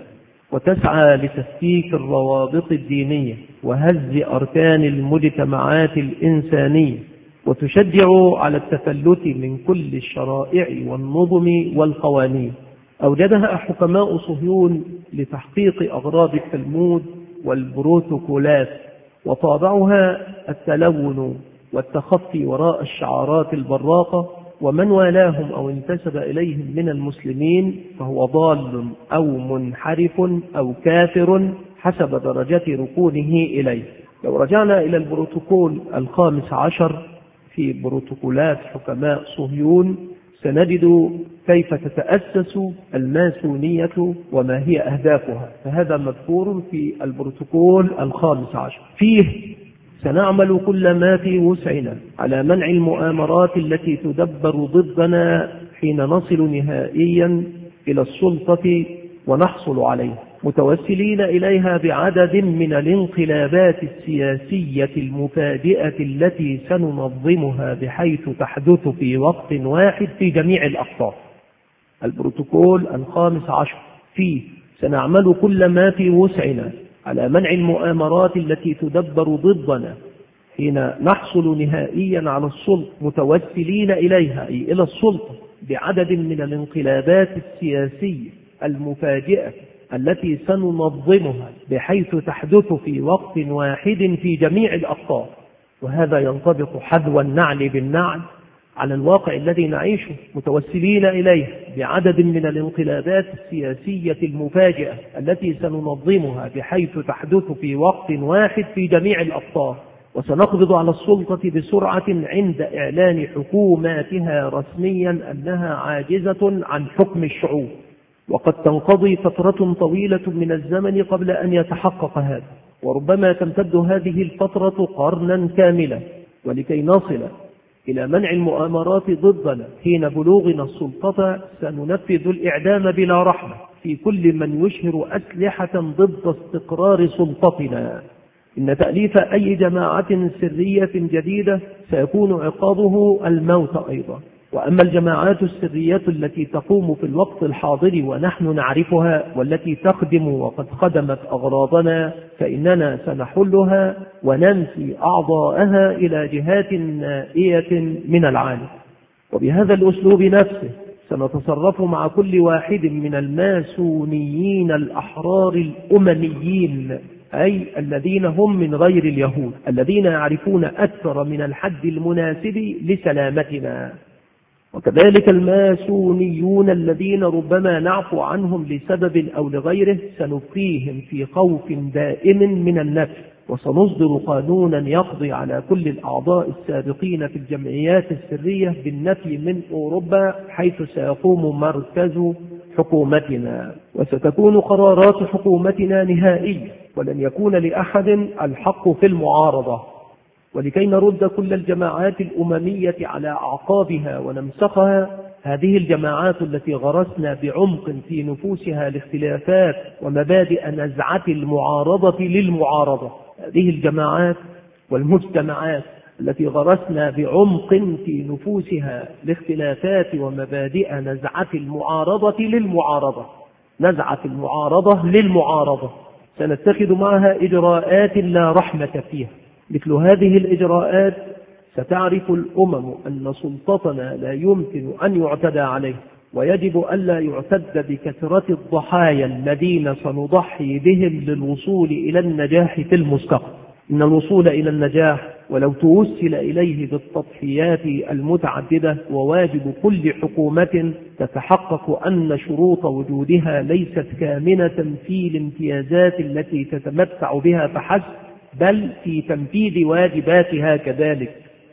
وتسعى لتفكيك الروابط الدينية وهز أركان المجتمعات الإنسانية، وتشجع على التفلت من كل الشرائع والنظم والقوانين. أوجدها حكماء صهيون لتحقيق أغراض التلمود والبروتوكولات، وطابعها التلون والتخفي وراء الشعارات البراقة، ومن والاهم أو انتسب إليهم من المسلمين فهو ضال أو منحرف أو كافر حسب درجة ركونه إليه. لو رجعنا إلى البروتوكول الخامس عشر في بروتوكولات حكماء صهيون سنجد كيف تتأسس الماسونية وما هي أهدافها، فهذا مذكور في البروتوكول الخامس عشر. فيه سنعمل كل ما في وسعنا على منع المؤامرات التي تدبر ضدنا حين نصل نهائيا إلى السلطة ونحصل عليها، متوسلين إليها بعدد من الانقلابات السياسية المفاجئة التي سننظمها بحيث تحدث في وقت واحد في جميع الأقطار. البروتوكول الخامس عشر فيه سنعمل كل ما في وسعنا على منع المؤامرات التي تدبر ضدنا حين نحصل نهائيا على السلطة، متوسلين إليها أي إلى السلطة بعدد من الانقلابات السياسية المفاجئة التي سننظمها بحيث تحدث في وقت واحد في جميع الأقطار. وهذا ينطبق حذو النعل بالنعل على الواقع الذي نعيشه، متوسلين إليه بعدد من الانقلابات السياسية المفاجئة التي سننظمها بحيث تحدث في وقت واحد في جميع الأقطار، وسنقبض على السلطة بسرعة عند إعلان حكوماتها رسميا أنها عاجزة عن حكم الشعوب. وقد تنقضي فترة طويلة من الزمن قبل أن يتحقق هذا، وربما تمتد هذه الفترة قرنا كاملا. ولكي نصل إلى منع المؤامرات ضدنا حين بلوغنا السلطة سننفذ الإعدام بلا رحمة في كل من يشهر أسلحة ضد استقرار سلطتنا. إن تأليف أي جماعة سرية جديدة سيكون عقابه الموت أيضا. وأما الجماعات السرية التي تقوم في الوقت الحاضر ونحن نعرفها والتي تخدم وقد خدمت أغراضنا فإننا سنحلها وننفي أعضاءها إلى جهات نائية من العالم. وبهذا الأسلوب نفسه سنتصرف مع كل واحد من الماسونيين الأحرار الأمميين، أي الذين هم من غير اليهود، الذين يعرفون أكثر من الحد المناسب لسلامتنا. وكذلك الماسونيون الذين ربما نعفو عنهم لسبب أو لغيره سنبقيهم في خوف دائم من النفي، وسنصدر قانونا يقضي على كل الأعضاء السابقين في الجمعيات السرية بالنفي من أوروبا حيث سيقوم مركز حكومتنا، وستكون قرارات حكومتنا نهائية ولن يكون لأحد الحق في المعارضة. ولكي نرد كل الجماعات الأممية على أعقابها ونمسخها، هذه الجماعات التي غرسنا بعمق في نفوسها الاختلافات ومبادئ نزعة المعارضة للمعارضة، هذه الجماعات والمجتمعات التي غرسنا بعمق في نفوسها الاختلافات ومبادئ نزعة المعارضة للمعارضة، نزعة المعارضة للمعارضة، سنتخذ معها إجراءات لا رحمة فيها. مثل هذه الإجراءات ستعرف الأمم أن سلطتنا لا يمكن أن يعتدى عليه، ويجب ألا يعتد بكثرة الضحايا الذين سنضحي بهم للوصول إلى النجاح في المستقبل. إن الوصول إلى النجاح ولو توسل إليه بالتضحيات المتعددة وواجب كل حكومة تتحقق أن شروط وجودها ليست كامنة في الامتيازات التي تتمتع بها فحسب، بل في تنفيذ واجباتها كذلك.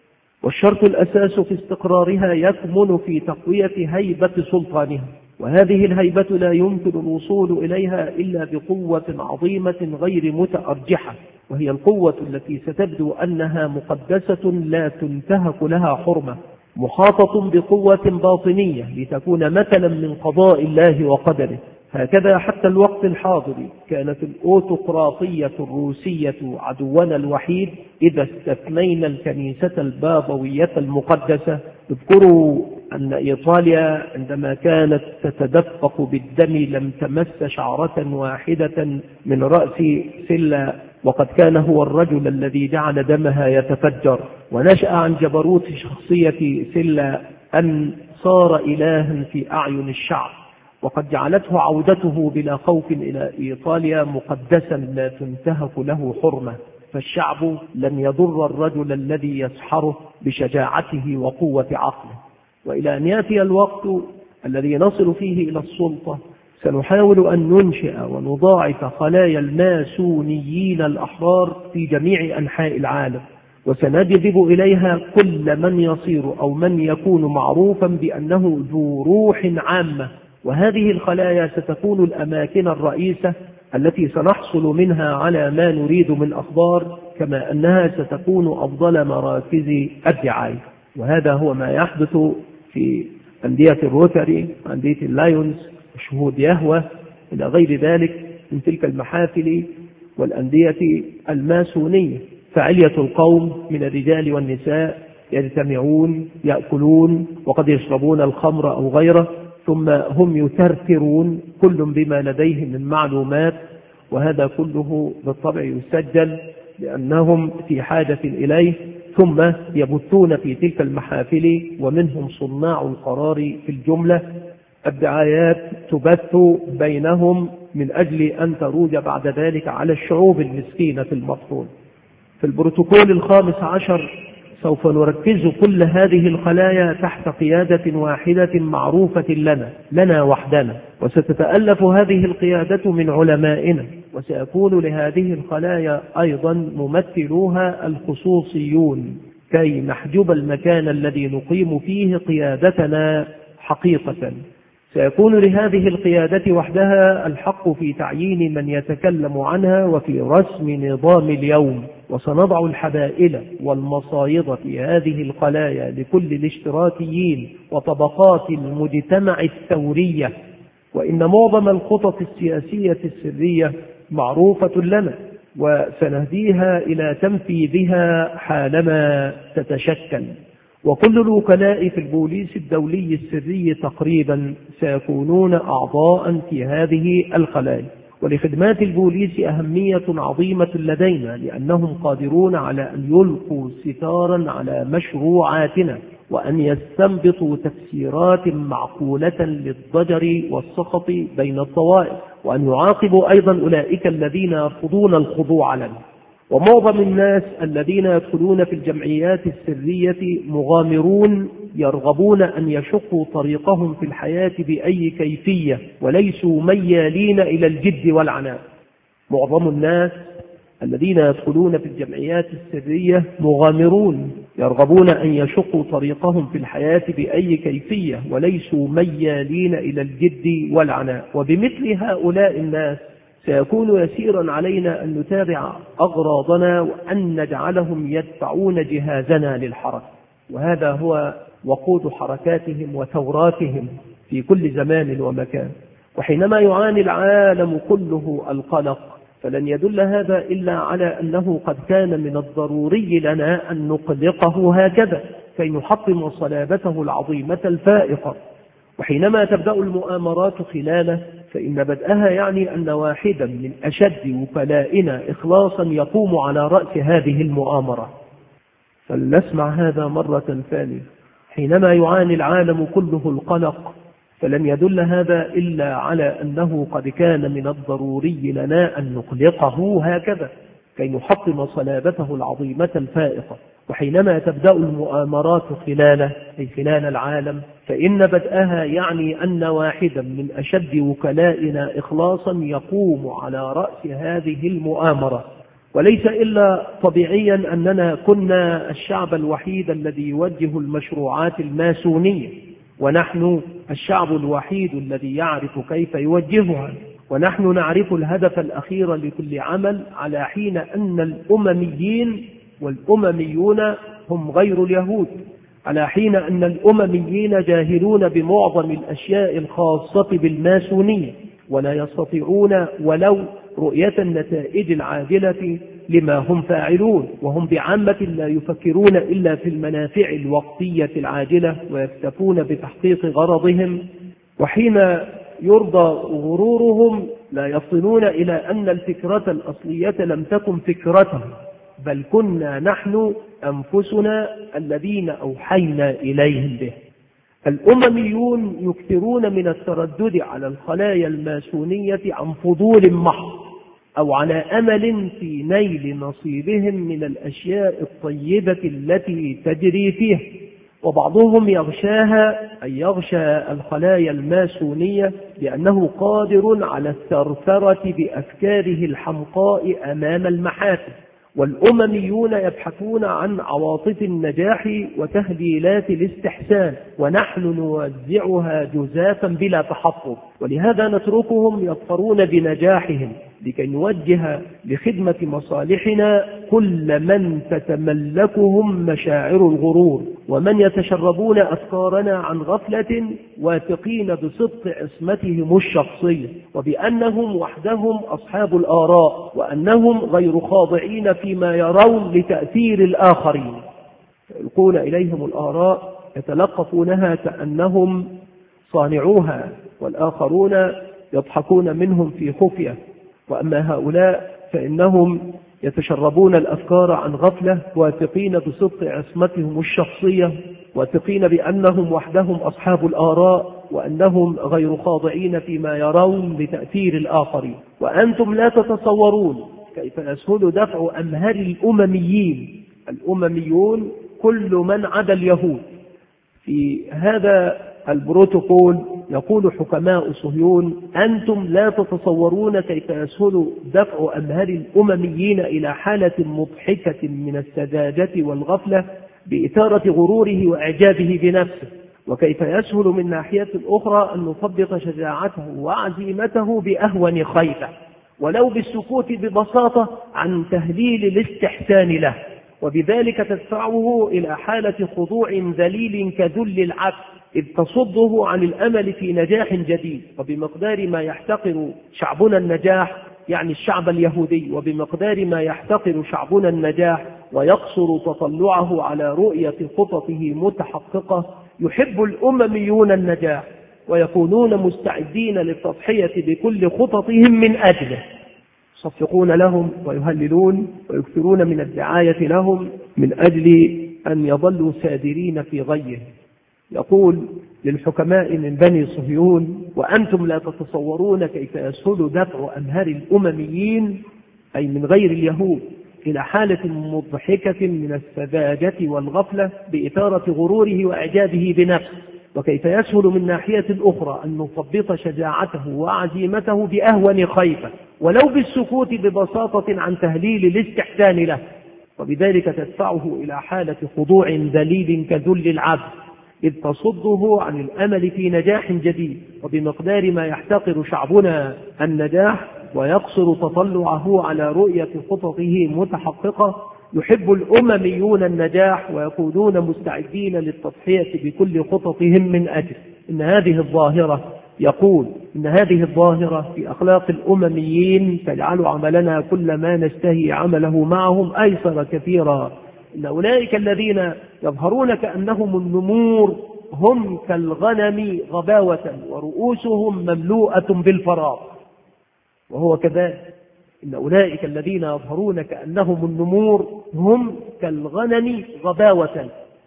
والشرط الأساس في استقرارها يكمن في تقوية هيبة سلطانها، وهذه الهيبة لا يمكن الوصول إليها إلا بقوة عظيمة غير متأرجحة، وهي القوة التي ستبدو أنها مقدسة لا تنتهك لها حرمة، محاطة بقوة باطنية لتكون مثلا من قضاء الله وقدره. هكذا حتى الوقت الحاضر كانت الأوتقراطية الروسية عدونا الوحيد إذا استثنينا الكنيسة البابوية المقدسة. اذكروا أن إيطاليا عندما كانت تتدفق بالدم لم تمس شعرة واحدة من رأس سلة، وقد كان هو الرجل الذي جعل دمها يتفجر. ونشأ عن جبروت شخصية سلة أن صار إلها في أعين الشعب، وقد جعلته عودته بلا خوف إلى إيطاليا مقدسا لا تنتهك له حرمة. فالشعب لن يضر الرجل الذي يسحره بشجاعته وقوة عقله. وإلى أن يأتي الوقت الذي نصل فيه إلى السلطة سنحاول أن ننشئ ونضاعف خلايا الماسونيين الأحرار في جميع أنحاء العالم، وسنجذب إليها كل من يصير أو من يكون معروفا بأنه ذو روح عامة. وهذه الخلايا ستكون الأماكن الرئيسة التي سنحصل منها على ما نريد من أخبار، كما أنها ستكون أفضل مراكز الدعاية. وهذا هو ما يحدث في أندية الروتري، أندية اللايونز، شهود يهوه إلى غير ذلك من تلك المحافل والأندية الماسونية. فعلية القوم من الرجال والنساء يجتمعون يأكلون وقد يشربون الخمر أو غيره، ثم هم يترترون كل بما لديه من معلومات، وهذا كله بالطبع يسجل لأنهم في حاجة إليه، ثم يبثون في تلك المحافل، ومنهم صناع القرار في الجملة. الدعايات تبث بينهم من أجل أن تروج بعد ذلك على الشعوب المسكينة المبطون. في البروتوكول الخامس عشر سوف نركز كل هذه الخلايا تحت قيادة واحدة معروفة لنا لنا وحدنا، وستتألف هذه القيادة من علمائنا، وسيكون لهذه الخلايا أيضا ممثلوها الخصوصيون كي نحجب المكان الذي نقيم فيه قيادتنا حقيقة. سيكون لهذه القيادة وحدها الحق في تعيين من يتكلم عنها وفي رسم نظام اليوم، وسنضع الحبائل والمصايد في هذه الخلايا لكل الاشتراكيين وطبقات المجتمع الثورية. وإن معظم الخطط السياسية السرية معروفة لنا، وسنهديها إلى تنفيذها حالما تتشكل. وكل الوكلاء في البوليس الدولي السري تقريبا سيكونون أعضاء في هذه الخلايا. ولخدمات البوليس أهمية عظيمة لدينا، لأنهم قادرون على أن يلقوا ستارا على مشروعاتنا، وأن يستنبطوا تفسيرات معقولة للضجر والسخط بين الطوائف، وأن يعاقبوا أيضا أولئك الذين يرفضون الخضوع لنا. ومعظم الناس الذين يدخلون في الجمعيات السرية مغامرون يرغبون أن يشقوا طريقهم في الحياة بأي كيفية، وليسوا ميالين إلى الجد والعناء. معظم الناس الذين يدخلون في الجمعيات السرية مغامرون يرغبون أن يشقوا طريقهم في الحياة بأي كيفية، وليسوا ميالين إلى الجد والعناء. وبمثل هؤلاء الناس سيكون يسيرا علينا أن نتابع أغراضنا، وأن نجعلهم يدفعون جهازنا للحركة. وهذا هو وقود حركاتهم وثوراتهم في كل زمان ومكان. وحينما يعاني العالم كله القلق، فلن يدل هذا إلا على أنه قد كان من الضروري لنا أن نقلقه هكذا كي نحطم صلابته العظيمة الفائقة. وحينما تبدأ المؤامرات خلاله، فإن بدأها يعني أن واحدا من أشد وكلائنا إخلاصا يقوم على رأس هذه المؤامرة. فلنسمع هذا مرة ثانية. حينما يعاني العالم كله القلق، فلن يدل هذا إلا على أنه قد كان من الضروري لنا أن نقلقه هكذا كي نحطم صلابته العظيمة الفائقة. وحينما تبدأ المؤامرات خلاله أي خلال العالم، فإن بدأها يعني أن واحدا من أشد وكلائنا إخلاصا يقوم على رأس هذه المؤامرة. وليس إلا طبيعيا أننا كنا الشعب الوحيد الذي يوجه المشروعات الماسونية، ونحن الشعب الوحيد الذي يعرف كيف يوجهها، ونحن نعرف الهدف الأخير لكل عمل، على حين أن الأمميين والأمميون هم غير اليهود، على حين أن الأمميين جاهلون بمعظم الأشياء الخاصة بالماسونية، ولا يستطيعون ولو رؤية النتائج العاجلة لما هم فاعلون، وهم بعامة لا يفكرون إلا في المنافع الوقتية العاجلة، ويكتفون بتحقيق غرضهم. وحين يرضى غرورهم لا يصلون إلى أن الفكرة الأصلية لم تكن فكرتهم، بل كنا نحن أنفسنا الذين أوحينا إليهم به. الأمميون يكثرون من التردد على الخلايا الماسونية عن فضول محض، أو على أمل في نيل نصيبهم من الأشياء الطيبة التي تجري فيه. وبعضهم يغشاها أي يغشى الخلايا الماسونية بأنه قادر على الثرثرة بأفكاره الحمقاء أمام المحافل، والأمميون يبحثون عن عواطف النجاح وتهليلات الاستحسان، ونحن نوزعها جزافا بلا تحفظ، ولهذا نتركهم يظفرون بنجاحهم لكي نوجه لخدمة مصالحنا كل من تتملكهم مشاعر الغرور، ومن يتشربون أفكارنا عن غفلة، واثقين بصدق عصمتهم الشخصية وبأنهم وحدهم أصحاب الآراء، وأنهم غير خاضعين فيما يرون لتأثير الآخرين. يلقون إليهم الآراء يتلقفونها كأنهم صانعوها، والآخرون يضحكون منهم في خفية. وأما هؤلاء فإنهم يتشربون الأفكار عن غفلة، واثقين بصدق عصمتهم الشخصية، واثقين بأنهم وحدهم أصحاب الآراء، وأنهم غير خاضعين فيما يرون لتأثير الآخرين. وأنتم لا تتصورون كيف يسهل دفع أمهر الأمميين. الأمميون كل من عدا اليهود. في هذا البروتوكول يقول حكماء صهيون: أنتم لا تتصورون كيف يسهل دفع أمهر الأمميين إلى حالة مضحكة من السذاجة والغفلة بإثارة غروره وإعجابه بنفسه، وكيف يسهل من ناحية أخرى أن نطبق شجاعته وعزيمته بأهون خيفة، ولو بالسكوت ببساطة عن تهليل الاستحسان له، وبذلك تدفعه إلى حالة خضوع ذليل كذل العبد، إذ تصده عن الأمل في نجاح جديد. وبمقدار ما يحتقر شعبنا النجاح، يعني الشعب اليهودي، وبمقدار ما يحتقر شعبنا النجاح ويقصر تطلعه على رؤية خططه متحققة، يحب الأمميون النجاح ويكونون مستعدين للتضحية بكل خططهم من أجله. يصفقون لهم ويهللون ويكثرون من الدعاية لهم من أجل أن يظلوا سادرين في غيه. يقول للحكماء من بني صهيون: وأنتم لا تتصورون كيف يسهل دفع أمهر الأمميين أي من غير اليهود إلى حالة مضحكة من السذاجة والغفلة بإثارة غروره وإعجابه بنفسه، وكيف يسهل من ناحية أخرى أن نثبط شجاعته وعزيمته بأهون خيفة، ولو بالسكوت ببساطة عن تهليل الاستحسان له، وبذلك تدفعه إلى حالة خضوع ذليل كذل العبد، إذ تصده عن الأمل في نجاح جديد. وبمقدار ما يحتقر شعبنا النجاح ويقصر تطلعه على رؤية خططه متحققة، يحب الأمميون النجاح ويكونون مستعدين للتضحية بكل خططهم من أجل. إن هذه الظاهرة يقول إن هذه الظاهرة في أخلاق الأمميين تجعل عملنا كل ما نستهي عمله معهم أيسر كثيرا. إن أولئك الذين يظهرون كأنهم النمور هم كالغنم غباوة ورؤوسهم مملوءة بالفراغ، وهو كذلك. إن أولئك الذين يظهرون كأنهم النمور هم كالغنم غباوة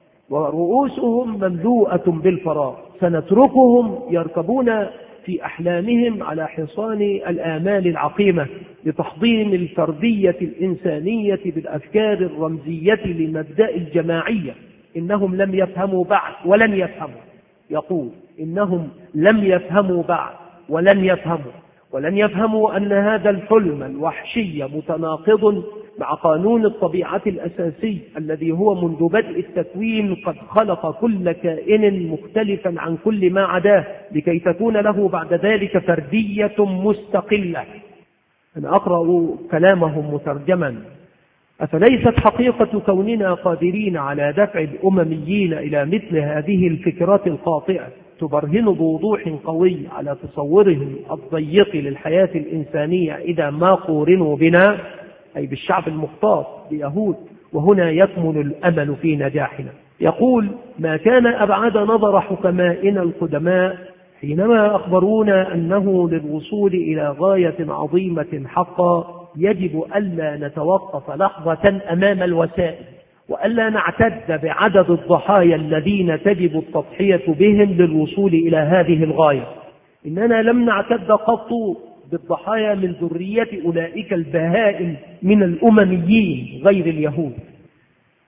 ورؤوسهم مملوءة بالفراغ. سنتركهم يركبون في أحلامهم على حصان الآمال العقيمة لتحضين الفردية الإنسانية بالأفكار الرمزية لمبدأ الجماعية. إنهم لم يفهموا بعد ولن يفهموا. يقول إنهم لم يفهموا بعد ولن يفهموا ولن يفهموا أن هذا الحلم الوحشي متناقض مع قانون الطبيعة الأساسي الذي هو منذ بدء التكوين قد خلق كل كائن مختلفا عن كل ما عداه لكي تكون له بعد ذلك فردية مستقلة. أنا أقرأ كلامهم مترجما: أفليست حقيقة كوننا قادرين على دفع الأمميين إلى مثل هذه الفكرات الخاطئة تبرهن بوضوح قوي على تصورهم الضيق للحياة الإنسانية إذا ما قورنوا بنا، أي بالشعب المختار بيهود، وهنا يكمن الأمل في نجاحنا. يقول: ما كان أبعد نظر حكمائنا القدماء حينما أخبرونا أنه للوصول إلى غاية عظيمة حقا يجب ألا نتوقف لحظة أمام الوسائل، وألا نعتد بعدد الضحايا الذين تجب التضحية بهم للوصول إلى هذه الغاية. إننا لم نعتد قط بالضحايا من ذرية أولئك البهائم من الأمميين غير اليهود،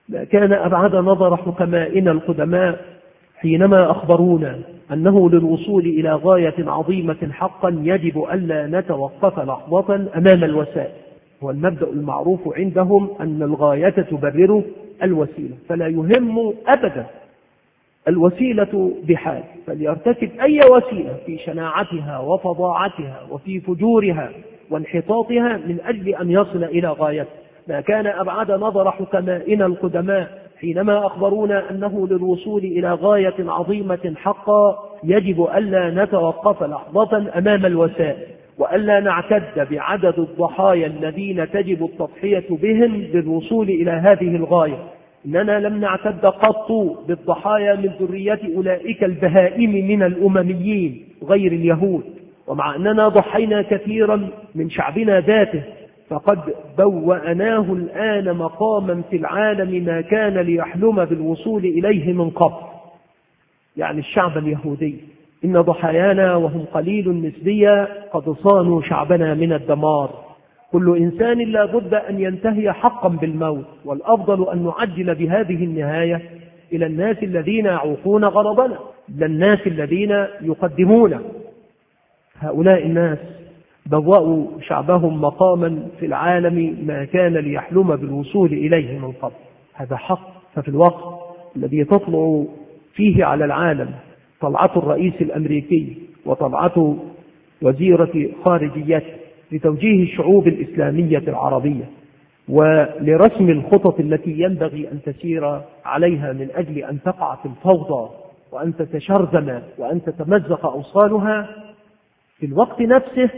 ما كان أبعد نظر حكمائنا القدماء حينما أخبرونا أنه للوصول إلى غاية عظيمة حقا يجب ألا نتوقف لحظة أمام الوسائل. هو المبدأ المعروف عندهم أن الغاية تبرر الوسيلة، فلا يهم أبدا الوسيلة بحال، فليرتكب أي وسيلة في شناعتها وفظاعتها وفي فجورها وانحطاطها من أجل أن يصل إلى غايته. ما كان أبعد نظر حكمائنا القدماء حينما أخبرونا أنه للوصول إلى غاية عظيمة حقا يجب ألا نتوقف لحظة أمام الوسائل، وألا نعتد بعدد الضحايا الذين تجب التضحية بهم للوصول إلى هذه الغاية. إننا لم نعتد قط بالضحايا من ذرية أولئك البهائم من الأمميين غير اليهود، ومع أننا ضحينا كثيرا من شعبنا ذاته، فقد بوأناه الآن مقاما في العالم ما كان ليحلم بالوصول إليه من قبل، يعني الشعب اليهودي. إن ضحايانا وهم قليل نسبيا قد صانوا شعبنا من الدمار. كل إنسان لا بد أن ينتهي حقا بالموت، والأفضل أن نعجل بهذه النهاية إلى الناس الذين يعوقون غرضنا، إلى الناس الذين يقدمون. هؤلاء الناس بوأوا شعبهم مقاما في العالم ما كان ليحلم بالوصول إليه من قبل. هذا حق. ففي الوقت الذي تطلع فيه على العالم طلعة الرئيس الأمريكي وطلعة وزيرة خارجيته لتوجيه الشعوب الإسلامية العربية ولرسم الخطط التي ينبغي أن تسير عليها من أجل أن تقع في الفوضى وأن تتشرذم وأن تتمزق أوصالها، في الوقت نفسه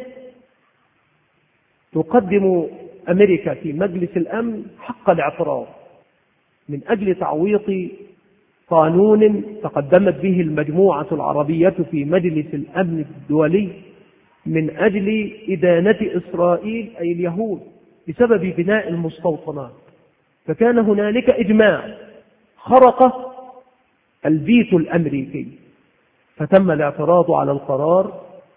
تقدم أمريكا في مجلس الأمن حق الاعتراض من أجل تعويض قانون تقدمت به المجموعة العربية في مجلس الأمن الدولي من أجل إدانة إسرائيل أي اليهود بسبب بناء المستوطنات. فكان هنالك إجماع خرق الفيتو الأمريكي، فتم الاعتراض على القرار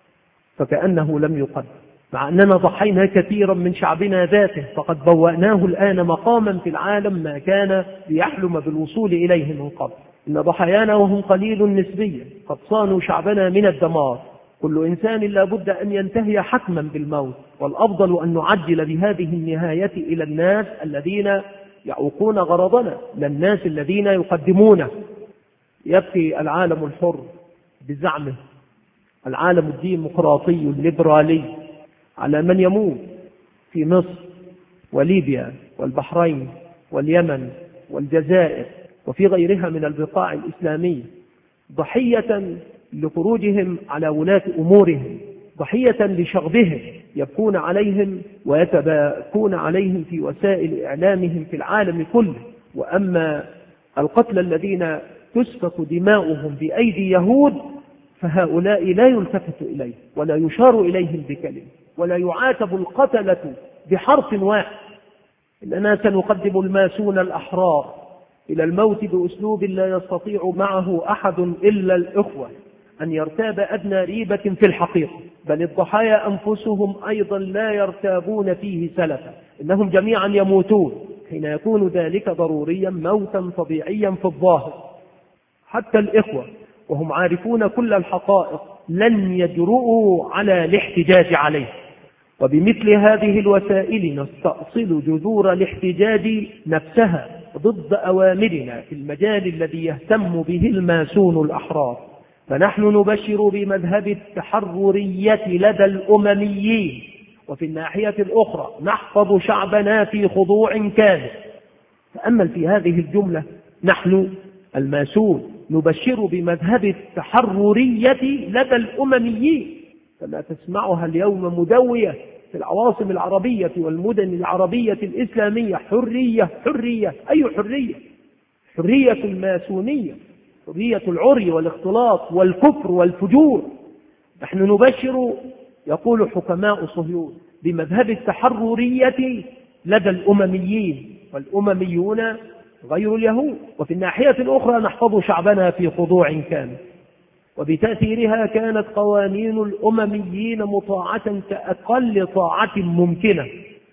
فكأنه لم يقدم، مع أننا ضحينا كثيرا من شعبنا ذاته، فقد بوأناه الآن مقاما في العالم ما كان ليحلم بالوصول إليه من قبل. إن ضحايانا وهم قليل نسبيا قد صانوا شعبنا من الدمار. كل إنسان لا بد أن ينتهي حتما بالموت، والأفضل أن نعجل بهذه النهاية إلى الناس الذين يعوقون غرضنا، للناس الذين يقدمونه. يبقي العالم الحر بزعمه، العالم الديمقراطي الليبرالي، على من يموت في مصر وليبيا والبحرين واليمن والجزائر وفي غيرها من البقاع الإسلامية، ضحية لخروجهم على ولاة أمورهم، ضحية لشغبهم، يبكون عليهم ويتباكون عليهم في وسائل إعلامهم في العالم كله. وأما القتلى الذين تسفك دماؤهم بأيدي يهود فهؤلاء لا يلتفت إليه ولا يشار إليهم بكلمة ولا يعاتب القتلة بحرف واحد. إننا سنقدم الماسون الأحرار إلى الموت بأسلوب لا يستطيع معه أحد إلا الإخوة أن يرتاب أدنى ريبة في الحقيقة، بل الضحايا أنفسهم أيضا لا يرتابون فيه سلفا، إنهم جميعا يموتون حين يكون ذلك ضروريا موتا طبيعيا في الظاهر. حتى الإخوة وهم عارفون كل الحقائق لن يجرؤوا على الاحتجاج عليه. وبمثل هذه الوسائل نستأصل جذور الاحتجاج نفسها ضد أوامرنا في المجال الذي يهتم به الماسون الأحرار. فنحن نبشر بمذهب التحررية لدى الأمميين، وفي الناحية الأخرى نحفظ شعبنا في خضوع كامل. فأما في هذه الجملة نحن الماسون نبشر بمذهب التحررية لدى الأمميين، كما تسمعها اليوم مدوية في العواصم العربية والمدن العربية الإسلامية: حرية حرية. أي حرية؟ حرية الماسونية، حرية العري والاختلاط والكفر والفجور. نحن نبشر، يقول حكماء صهيون، بمذهب التحررية لدى الأمميين، والأمميون غير اليهود. وفي الناحية الأخرى نحفظ شعبنا في خضوع كامل. وبتأثيرها كانت قوانين الأمميين مطاعة كأقل طاعة ممكنة،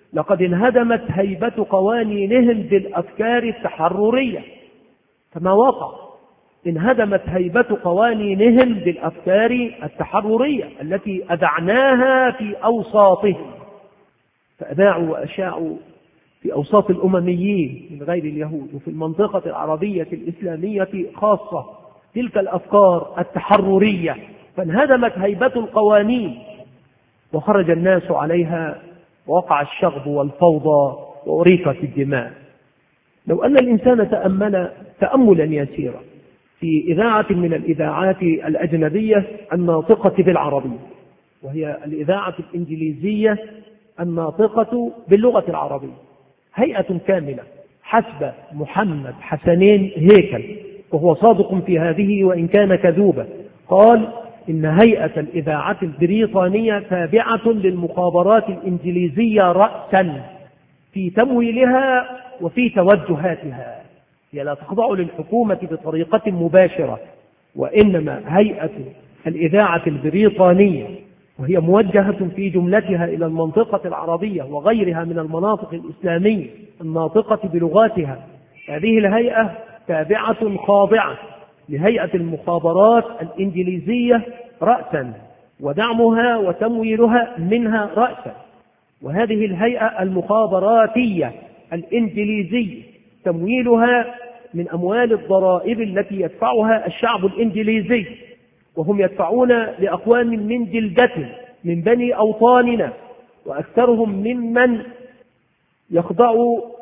لقد انهدمت هيبة قوانينهم بالأفكار التحررية. كما وقع انهدمت هيبة قوانينهم بالأفكار التحررية التي أذعناها في أوساطهم، فأذاعوا وأشاعوا في أوساط الأمميين من غير اليهود وفي المنطقة العربية الإسلامية خاصة تلك الأفكار التحررية، فانهدمت هيبة القوانين وخرج الناس عليها ووقع الشغب والفوضى وأريقت الدماء. لو أن الإنسان تأمل تأملا يسيرا في إذاعة من الإذاعات الأجنبية الناطقة بالعربية، وهي الإذاعة الإنجليزية الناطقة باللغة العربية، هيئة كاملة حسب محمد حسنين هيكل، وهو صادق في هذه وإن كان كذوبا، قال إن هيئة الإذاعة البريطانية تابعة للمخابرات الإنجليزية رأسا في تمويلها وفي توجهاتها، هي لا تخضع للحكومة بطريقة مباشرة، وإنما هيئة الإذاعة البريطانية وهي موجهة في جملتها إلى المنطقة العربية وغيرها من المناطق الإسلامية الناطقة بلغاتها، هذه الهيئة تابعة خاضعة لهيئة المخابرات الإنجليزية رأسا، ودعمها وتمويلها منها رأسا. وهذه الهيئة المخابراتية الإنجليزية تمويلها من أموال الضرائب التي يدفعها الشعب الإنجليزي، وهم يدفعون لأقوام من جلدة من بني أوطاننا، وأكثرهم ممن يخضع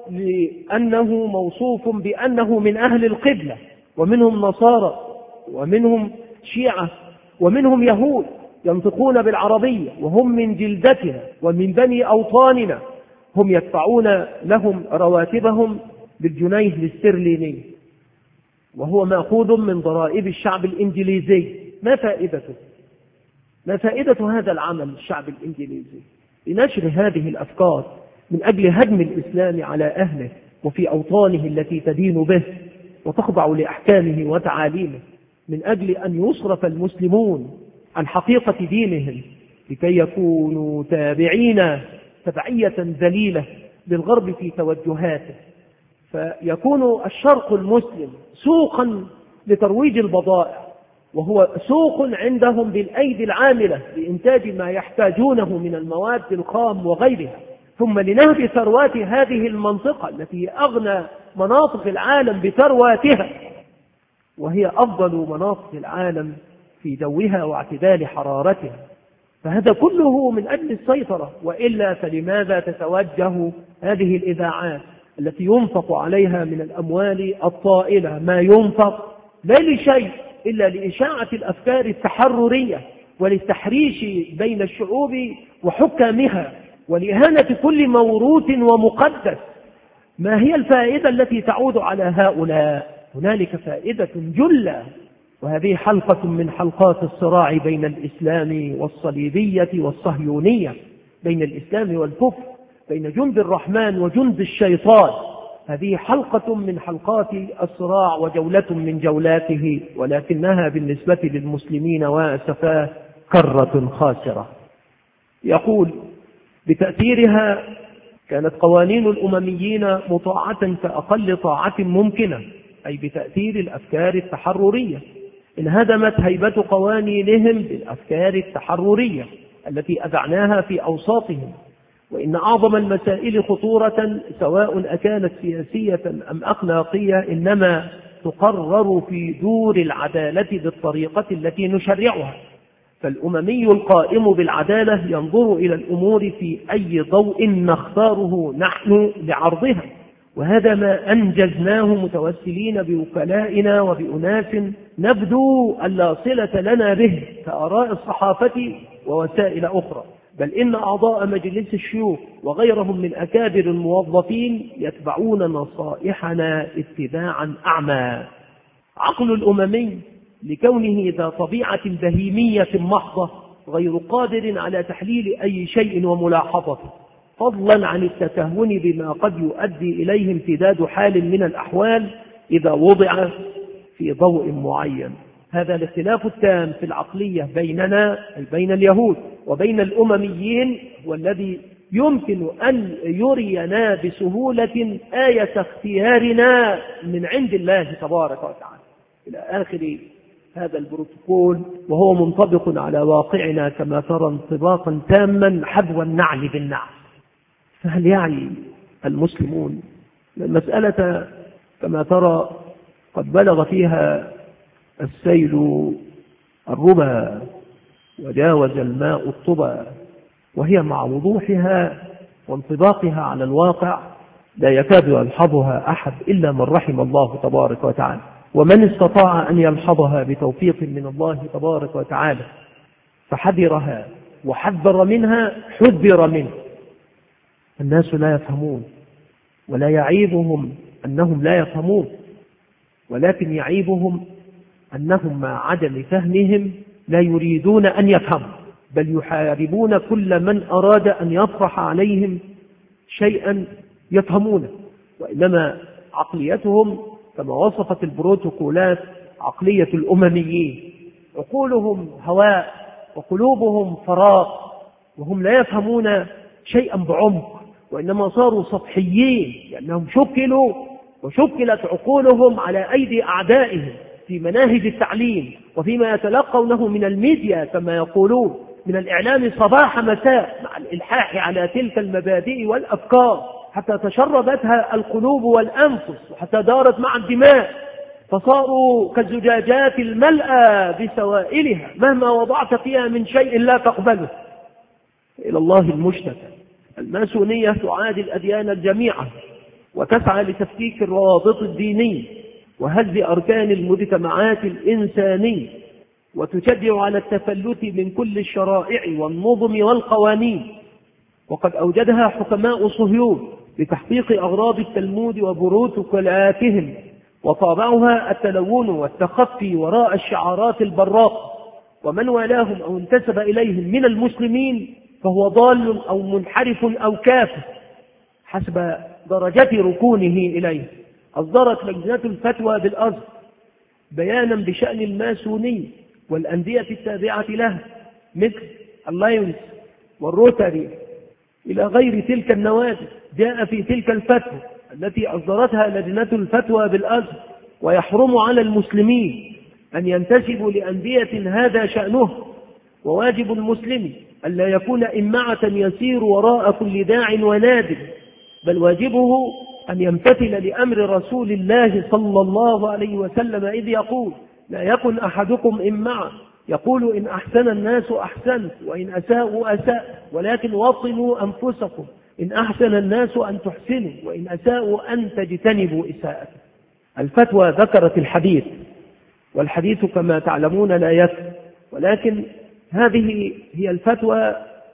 لأنه موصوف بأنه من أهل القبلة، ومنهم نصارى ومنهم شيعة ومنهم يهود ينطقون بالعربية وهم من جلدتنا ومن بني أوطاننا، هم يدفعون لهم رواتبهم بالجنيه الاسترليني، وهو مأخوذ من ضرائب الشعب الإنجليزي. ما فائدته؟ ما فائدة هذا العمل الشعب الإنجليزي لنشر هذه الأفكار من أجل هدم الإسلام على أهله وفي أوطانه التي تدين به وتخضع لأحكامه وتعاليمه، من أجل أن يصرف المسلمون عن حقيقة دينهم لكي يكونوا تابعين تبعية ذليلة للغرب في توجهاته، فيكون الشرق المسلم سوقا لترويج البضائع، وهو سوق عندهم بالأيدي العاملة لإنتاج ما يحتاجونه من المواد الخام وغيرها، ثم لنهب ثروات هذه المنطقة التي أغنى مناطق العالم بثرواتها، وهي أفضل مناطق العالم في جوها واعتدال حرارتها، فهذا كله من أجل السيطرة. وإلا فلماذا تتوجه هذه الإذاعات التي ينفق عليها من الأموال الطائلة ما ينفق لا لشيء إلا لإشاعة الأفكار التحررية وللتحريش بين الشعوب وحكامها ولإهانة كل موروث ومقدس؟ ما هي الفائدة التي تعود على هؤلاء؟ هنالك فائدة جلة، وهذه حلقة من حلقات الصراع بين الإسلام والصليبية والصهيونية، بين الإسلام والكفر، بين جند الرحمن وجند الشيطان. هذه حلقة من حلقات الصراع وجولة من جولاته، ولكنها بالنسبة للمسلمين وأسفاه كرة خاسرة. يقول بتأثيرها كانت قوانين الأمميين مطاعة كأقل طاعة ممكنة، أي بتأثير الأفكار التحررية. انهدمت هيبة قوانينهم بالأفكار التحررية التي أذعناها في أوساطهم. وإن أعظم المسائل خطورة سواء أكانت سياسية أم أخلاقية إنما تقرر في دور العدالة بالطريقة التي نشرعها، فالأممي القائم بالعدالة ينظر إلى الأمور في أي ضوء نختاره نحن لعرضها، وهذا ما أنجزناه متوسلين بوكلائنا وبأناس نبدو أن لا صلة لنا به كآراء الصحافة ووسائل أخرى، بل إن أعضاء مجلس الشيوخ وغيرهم من أكابر الموظفين يتبعون نصائحنا اتباعا أعمى. عقل الأممي لكونه ذا طبيعة بهيمية محضة غير قادر على تحليل أي شيء وملاحظته، فضلا عن التكهن بما قد يؤدي إليه امتداد حال من الأحوال إذا وضع في ضوء معين. هذا الاختلاف التام في العقلية بيننا أي بين اليهود وبين الأمميين هو الذي يمكن أن يرينا بسهولة آية اختيارنا من عند الله تبارك وتعالى إلى آخر هذا البروتوكول، وهو منطبق على واقعنا كما ترى انطباقا تاما حذو النعل بالنعل. فهل يعي المسلمون المسألة كما ترى قد بلغ فيها السيل الربا وجاوز الماء الطبا، وهي مع وضوحها وانطباقها على الواقع لا يكاد يلحظها أحد إلا من رحم الله تبارك وتعالى، ومن استطاع أن يلحظها بتوفيق من الله تبارك وتعالى فحذرها وحذر منها حذر منه. الناس لا يفهمون، ولا يعيبهم أنهم لا يفهمون، ولكن يعيبهم أنهم مع عدم فهمهم لا يريدون أن يفهموا، بل يحاربون كل من أراد أن يطرح عليهم شيئا يفهمونه، وإنما عقليتهم كما وصفت البروتوكولات عقلية الأمميين، عقولهم هواء وقلوبهم فراغ، وهم لا يفهمون شيئا بعمق، وإنما صاروا سطحيين لأنهم شكلوا وشكلت عقولهم على أيدي أعدائهم في مناهج التعليم وفيما يتلقونه من الميديا كما يقولون، من الإعلام صباح مساء، مع الإلحاح على تلك المبادئ والأفكار حتى تشربتها القلوب والأنفس وحتى دارت مع الدماء، فصاروا كالزجاجات الملأى بسوائلها مهما وضعت فيها من شيء لا تقبله. إلى الله المشتكى. الماسونية تعادي الأديان الجميعة وتسعى لتفكيك الروابط الدينية وهز أركان المجتمعات الإنسانية، وتشجع على التفلت من كل الشرائع والنظم والقوانين، وقد أوجدها حكماء صهيون لتحقيق أغراض التلمود وبروتوكولاتهم، وطابعها التلون والتخفي وراء الشعارات البراقة، ومن والاهم أو انتسب إليهم من المسلمين فهو ضال أو منحرف أو كافر حسب درجة ركونه إليه. أصدرت لجنة الفتوى بالأزهر بيانا بشأن الماسونية والأندية التابعة لها مثل اللايونز والروتاري إلى غير تلك النوادي. جاء في تلك الفتوى التي أصدرتها لجنة الفتوى بالأزهر: ويحرم على المسلمين أن ينتسبوا لأندية هذا شأنه، وواجب المسلم أن لا يكون إمعة يسير وراء كل داع ونادر، بل واجبه أن يمتثل لأمر رسول الله صلى الله عليه وسلم إذ يقول: لا يكن أحدكم إمعة يقول إن أحسن الناس أحسنت وإن أساءوا أساء، ولكن وطنوا أنفسكم، إن أحسن الناس أن تحسنوا وإن أساءوا أن تجتنبوا إساءة. الفتوى ذكرت الحديث، والحديث كما تعلمون لا يكفي، ولكن هذه هي الفتوى،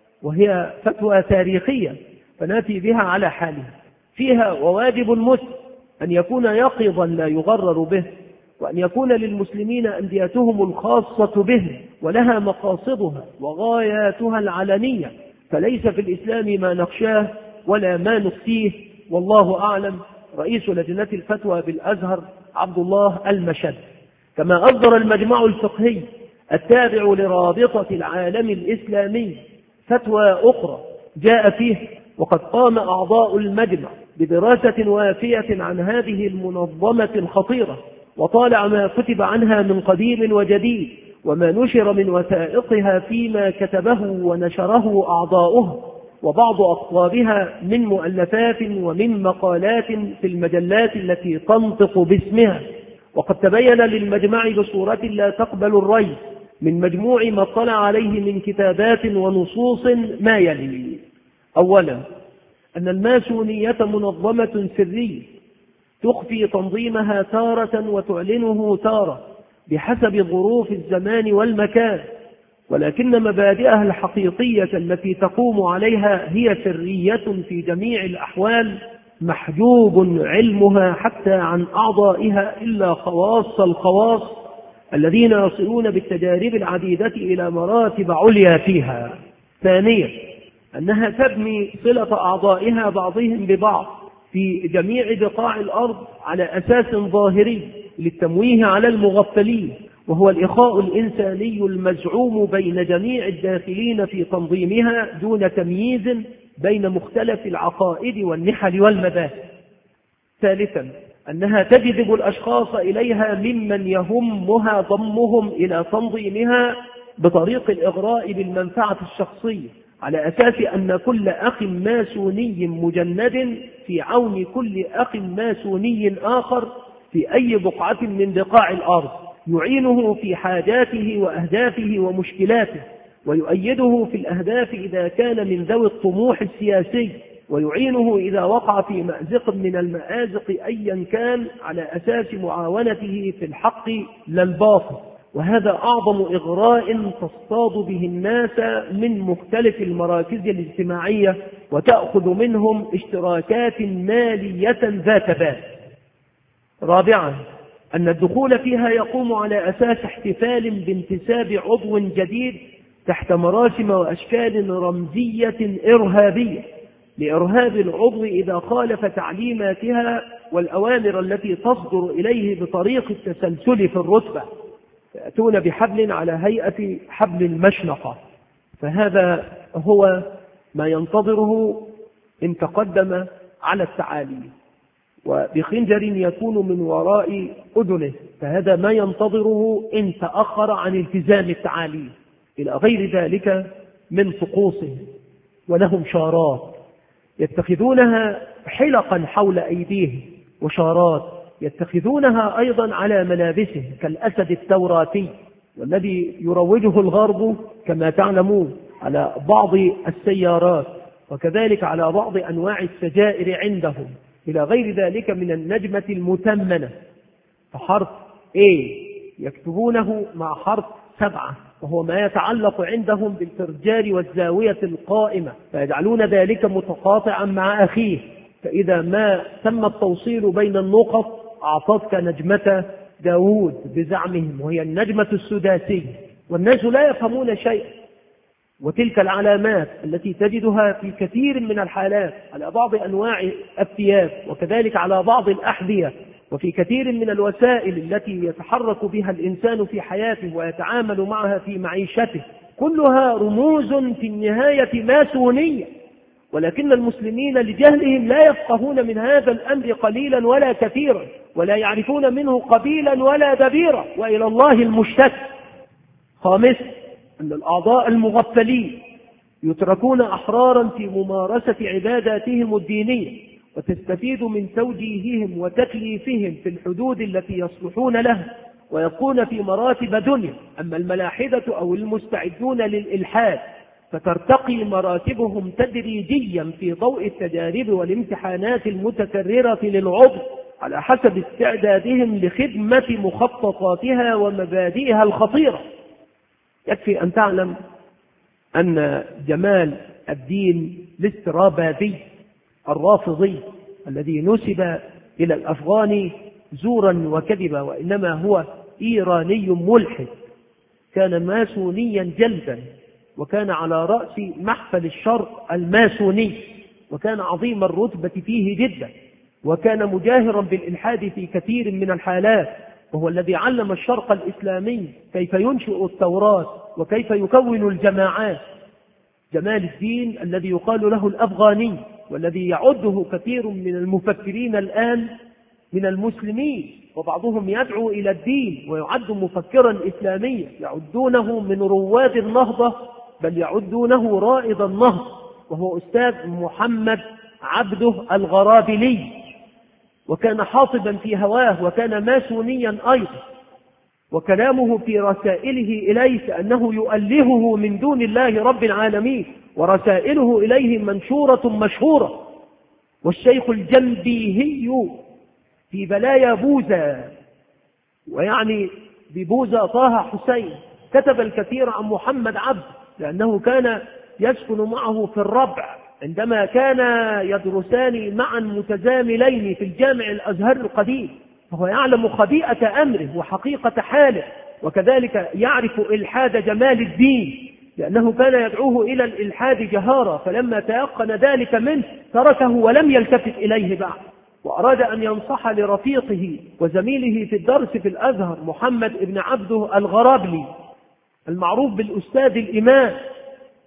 وهي فتوى تاريخية فنأتي بها على حالها. فيها: وواجب المسلم أن يكون يقظا لا يغرر به، وأن يكون للمسلمين أنديتهم الخاصة به ولها مقاصدها وغاياتها العلنية، فليس في الإسلام ما نخشاه ولا ما نخفيه، والله أعلم. رئيس لجنة الفتوى بالأزهر عبد الله المشد. كما أصدر المجمع الفقهي التابع لرابطة العالم الإسلامي فتوى أخرى جاء فيه، وقد قام أعضاء المجمع بدراسة وافية عن هذه المنظمة الخطيرة، وطالع ما كتب عنها من قديم وجديد وما نشر من وثائقها فيما كتبه ونشره أعضاؤها، وبعض أقطابها من مؤلفات ومن مقالات في المجلات التي تنطق باسمها. وقد تبين للمجمع بصورة لا تقبل الريب من مجموع ما اطلع عليه من كتابات ونصوص ما يلي: أولا، أن الماسونية منظمة سرية تخفي تنظيمها تارة وتعلنه تارة بحسب ظروف الزمان والمكان، ولكن مبادئها الحقيقية التي تقوم عليها هي سرية في جميع الأحوال، محجوب علمها حتى عن أعضائها إلا خواص الخواص الذين يصلون بالتجارب العديدة إلى مراتب عليا فيها. ثانيا، أنها تبني صلة أعضائها بعضهم ببعض في جميع بقاع الأرض على أساس ظاهري للتمويه على المغفلين، وهو الإخاء الإنساني المزعوم بين جميع الداخلين في تنظيمها دون تمييز بين مختلف العقائد والنحل والمذاهب. ثالثا أنها تجذب الأشخاص إليها ممن يهمها ضمهم إلى تنظيمها بطريق الإغراء بالمنفعة الشخصية، على أساس أن كل أخ ماسوني مجند في عون كل أخ ماسوني آخر في أي بقعة من بقاع الأرض، يعينه في حاجاته وأهدافه ومشكلاته، ويؤيده في الأهداف إذا كان من ذوي الطموح السياسي، ويعينه إذا وقع في مأزق من المآزق أيا كان، على أساس معاونته في الحق لا الباطل. وهذا أعظم إغراء تصطاد به الناس من مختلف المراكز الاجتماعية وتأخذ منهم اشتراكات مالية ذات بال. رابعا أن الدخول فيها يقوم على أساس احتفال بانتساب عضو جديد تحت مراسم وأشكال رمزية إرهابية لإرهاب العضو إذا خالف تعليماتها والأوامر التي تصدر إليه بطريق التسلسل في الرتبة، يأتون بحبل على هيئة حبل المشنقة. فهذا هو ما ينتظره إن تقدم على التعاليم، وبخنجر يكون من وراء أذنه، فهذا ما ينتظره إن تأخر عن التزام التعاليم، إلى غير ذلك من طقوسه. ولهم شارات يتخذونها حلقا حول أيديهم، وشارات يتخذونها أيضا على ملابسهم كالأسد التوراتي، والذي يروجه الغرب كما تعلمون على بعض السيارات، وكذلك على بعض أنواع السجائر عندهم، إلى غير ذلك من النجمة المتمنة. فحرف A يكتبونه مع حرف سبعة، وهو ما يتعلق عندهم بالفرجار والزاوية القائمة، فيجعلون ذلك متقاطعا مع أخيه، فإذا ما تم التوصيل بين النقط أعطتك نجمة داود بزعمهم، وهي النجمة السداسية، والناس لا يفهمون شيء. وتلك العلامات التي تجدها في كثير من الحالات على بعض أنواع الثياب، وكذلك على بعض الأحذية، وفي كثير من الوسائل التي يتحرك بها الإنسان في حياته ويتعامل معها في معيشته، كلها رموز في النهاية ماسونية. ولكن المسلمين لجهلهم لا يفقهون من هذا الأمر قليلا ولا كثيرا، ولا يعرفون منه قبيلا ولا دبيرا، وإلى الله المشتكى. خامسا أن الأعضاء المغفلين يتركون أحرارا في ممارسة عباداتهم الدينية، وتستفيد من توجيههم وتكليفهم في الحدود التي يصلحون لها، ويكون في مراتب دنيا. أما الملاحدة أو المستعدون للإلحاد فترتقي مراتبهم تدريجيا في ضوء التجارب والامتحانات المتكررة للعضو على حسب استعدادهم لخدمة مخططاتها ومبادئها الخطيرة. يكفي أن تعلم أن جمال الدين الاسترابادي الرافضي الذي نسب إلى الأفغان زورا وكذبا، وإنما هو إيراني ملحد، كان ماسونيا جلدا، وكان على رأس محفل الشرق الماسوني، وكان عظيم الرتبة فيه جدا، وكان مجاهرا بالإلحاد في كثير من الحالات، وهو الذي علم الشرق الإسلامي كيف ينشئ التوراة وكيف يكون الجماعات. جمال الدين الذي يقال له الأفغاني، والذي يعده كثير من المفكرين الآن من المسلمين، وبعضهم يدعو إلى الدين ويعد مفكرا إسلاميا، يعدونه من رواد النهضة، بل يعدونه رائد النهضة، وهو أستاذ محمد عبده الغرابلي، وكان حاطبا في هواه، وكان ماسونيا أيضا. وكلامه في رسائله إليه كأنه يؤلهه من دون الله رب العالمين، ورسائله إليه منشورة مشهورة. والشيخ الجنبيهي في بلايا بوذا، ويعني ببوذا طه حسين، كتب الكثير عن محمد عبد، لأنه كان يسكن معه في الربع عندما كان يدرسان معا متزاملين في الجامع الأزهر القديم، فهو يعلم خبيئة أمره وحقيقة حاله، وكذلك يعرف إلحاد جمال الدين، لأنه كان يدعوه إلى الإلحاد جهارا، فلما تيقن ذلك منه تركه ولم يلتفت إليه بعد، وأراد أن ينصح لرفيقه وزميله في الدرس في الأزهر محمد ابن عبده الغرابلي المعروف بالأستاذ الإمام،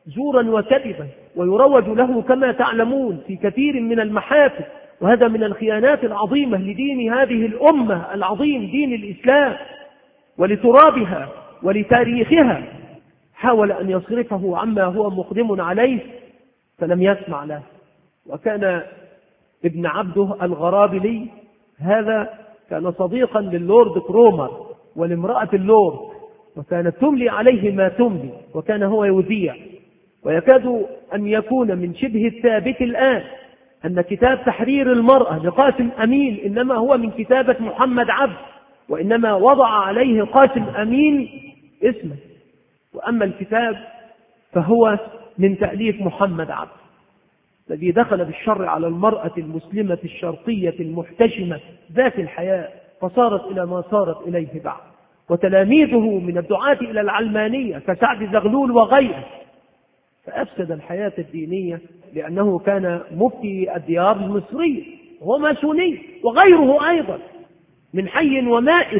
زورا وكذبا، ويروج له كما تعلمون في كثير من المحافل، وهذا من الخيانات العظيمة لدين هذه الأمة العظيم دين الإسلام ولترابها ولتاريخها. حاول أن يصرفه عما هو مقدم عليه فلم يسمع له. وكان ابن عبده الغرابلي هذا كان صديقا للورد كرومر ولامرأة اللورد، وكانت تملي عليه ما تملي، وكان هو يذيع. ويكاد أن يكون من شبه الثابت الآن أن كتاب تحرير المرأة لقاسم أمين إنما هو من كتابة محمد عبد، وإنما وضع عليه قاسم أمين اسمه، وأما الكتاب فهو من تأليف محمد عبد الذي دخل بالشر على المرأة المسلمة الشرقية المحتشمة ذات الحياة، فصارت إلى ما صارت إليه بعد. وتلاميذه من الدعاة إلى العلمانية كسعد زغلول وغيره، فأفسد الحياة الدينية لأنه كان مفتي الديار المصرية وماسوني وغيره أيضا من حي ومائت،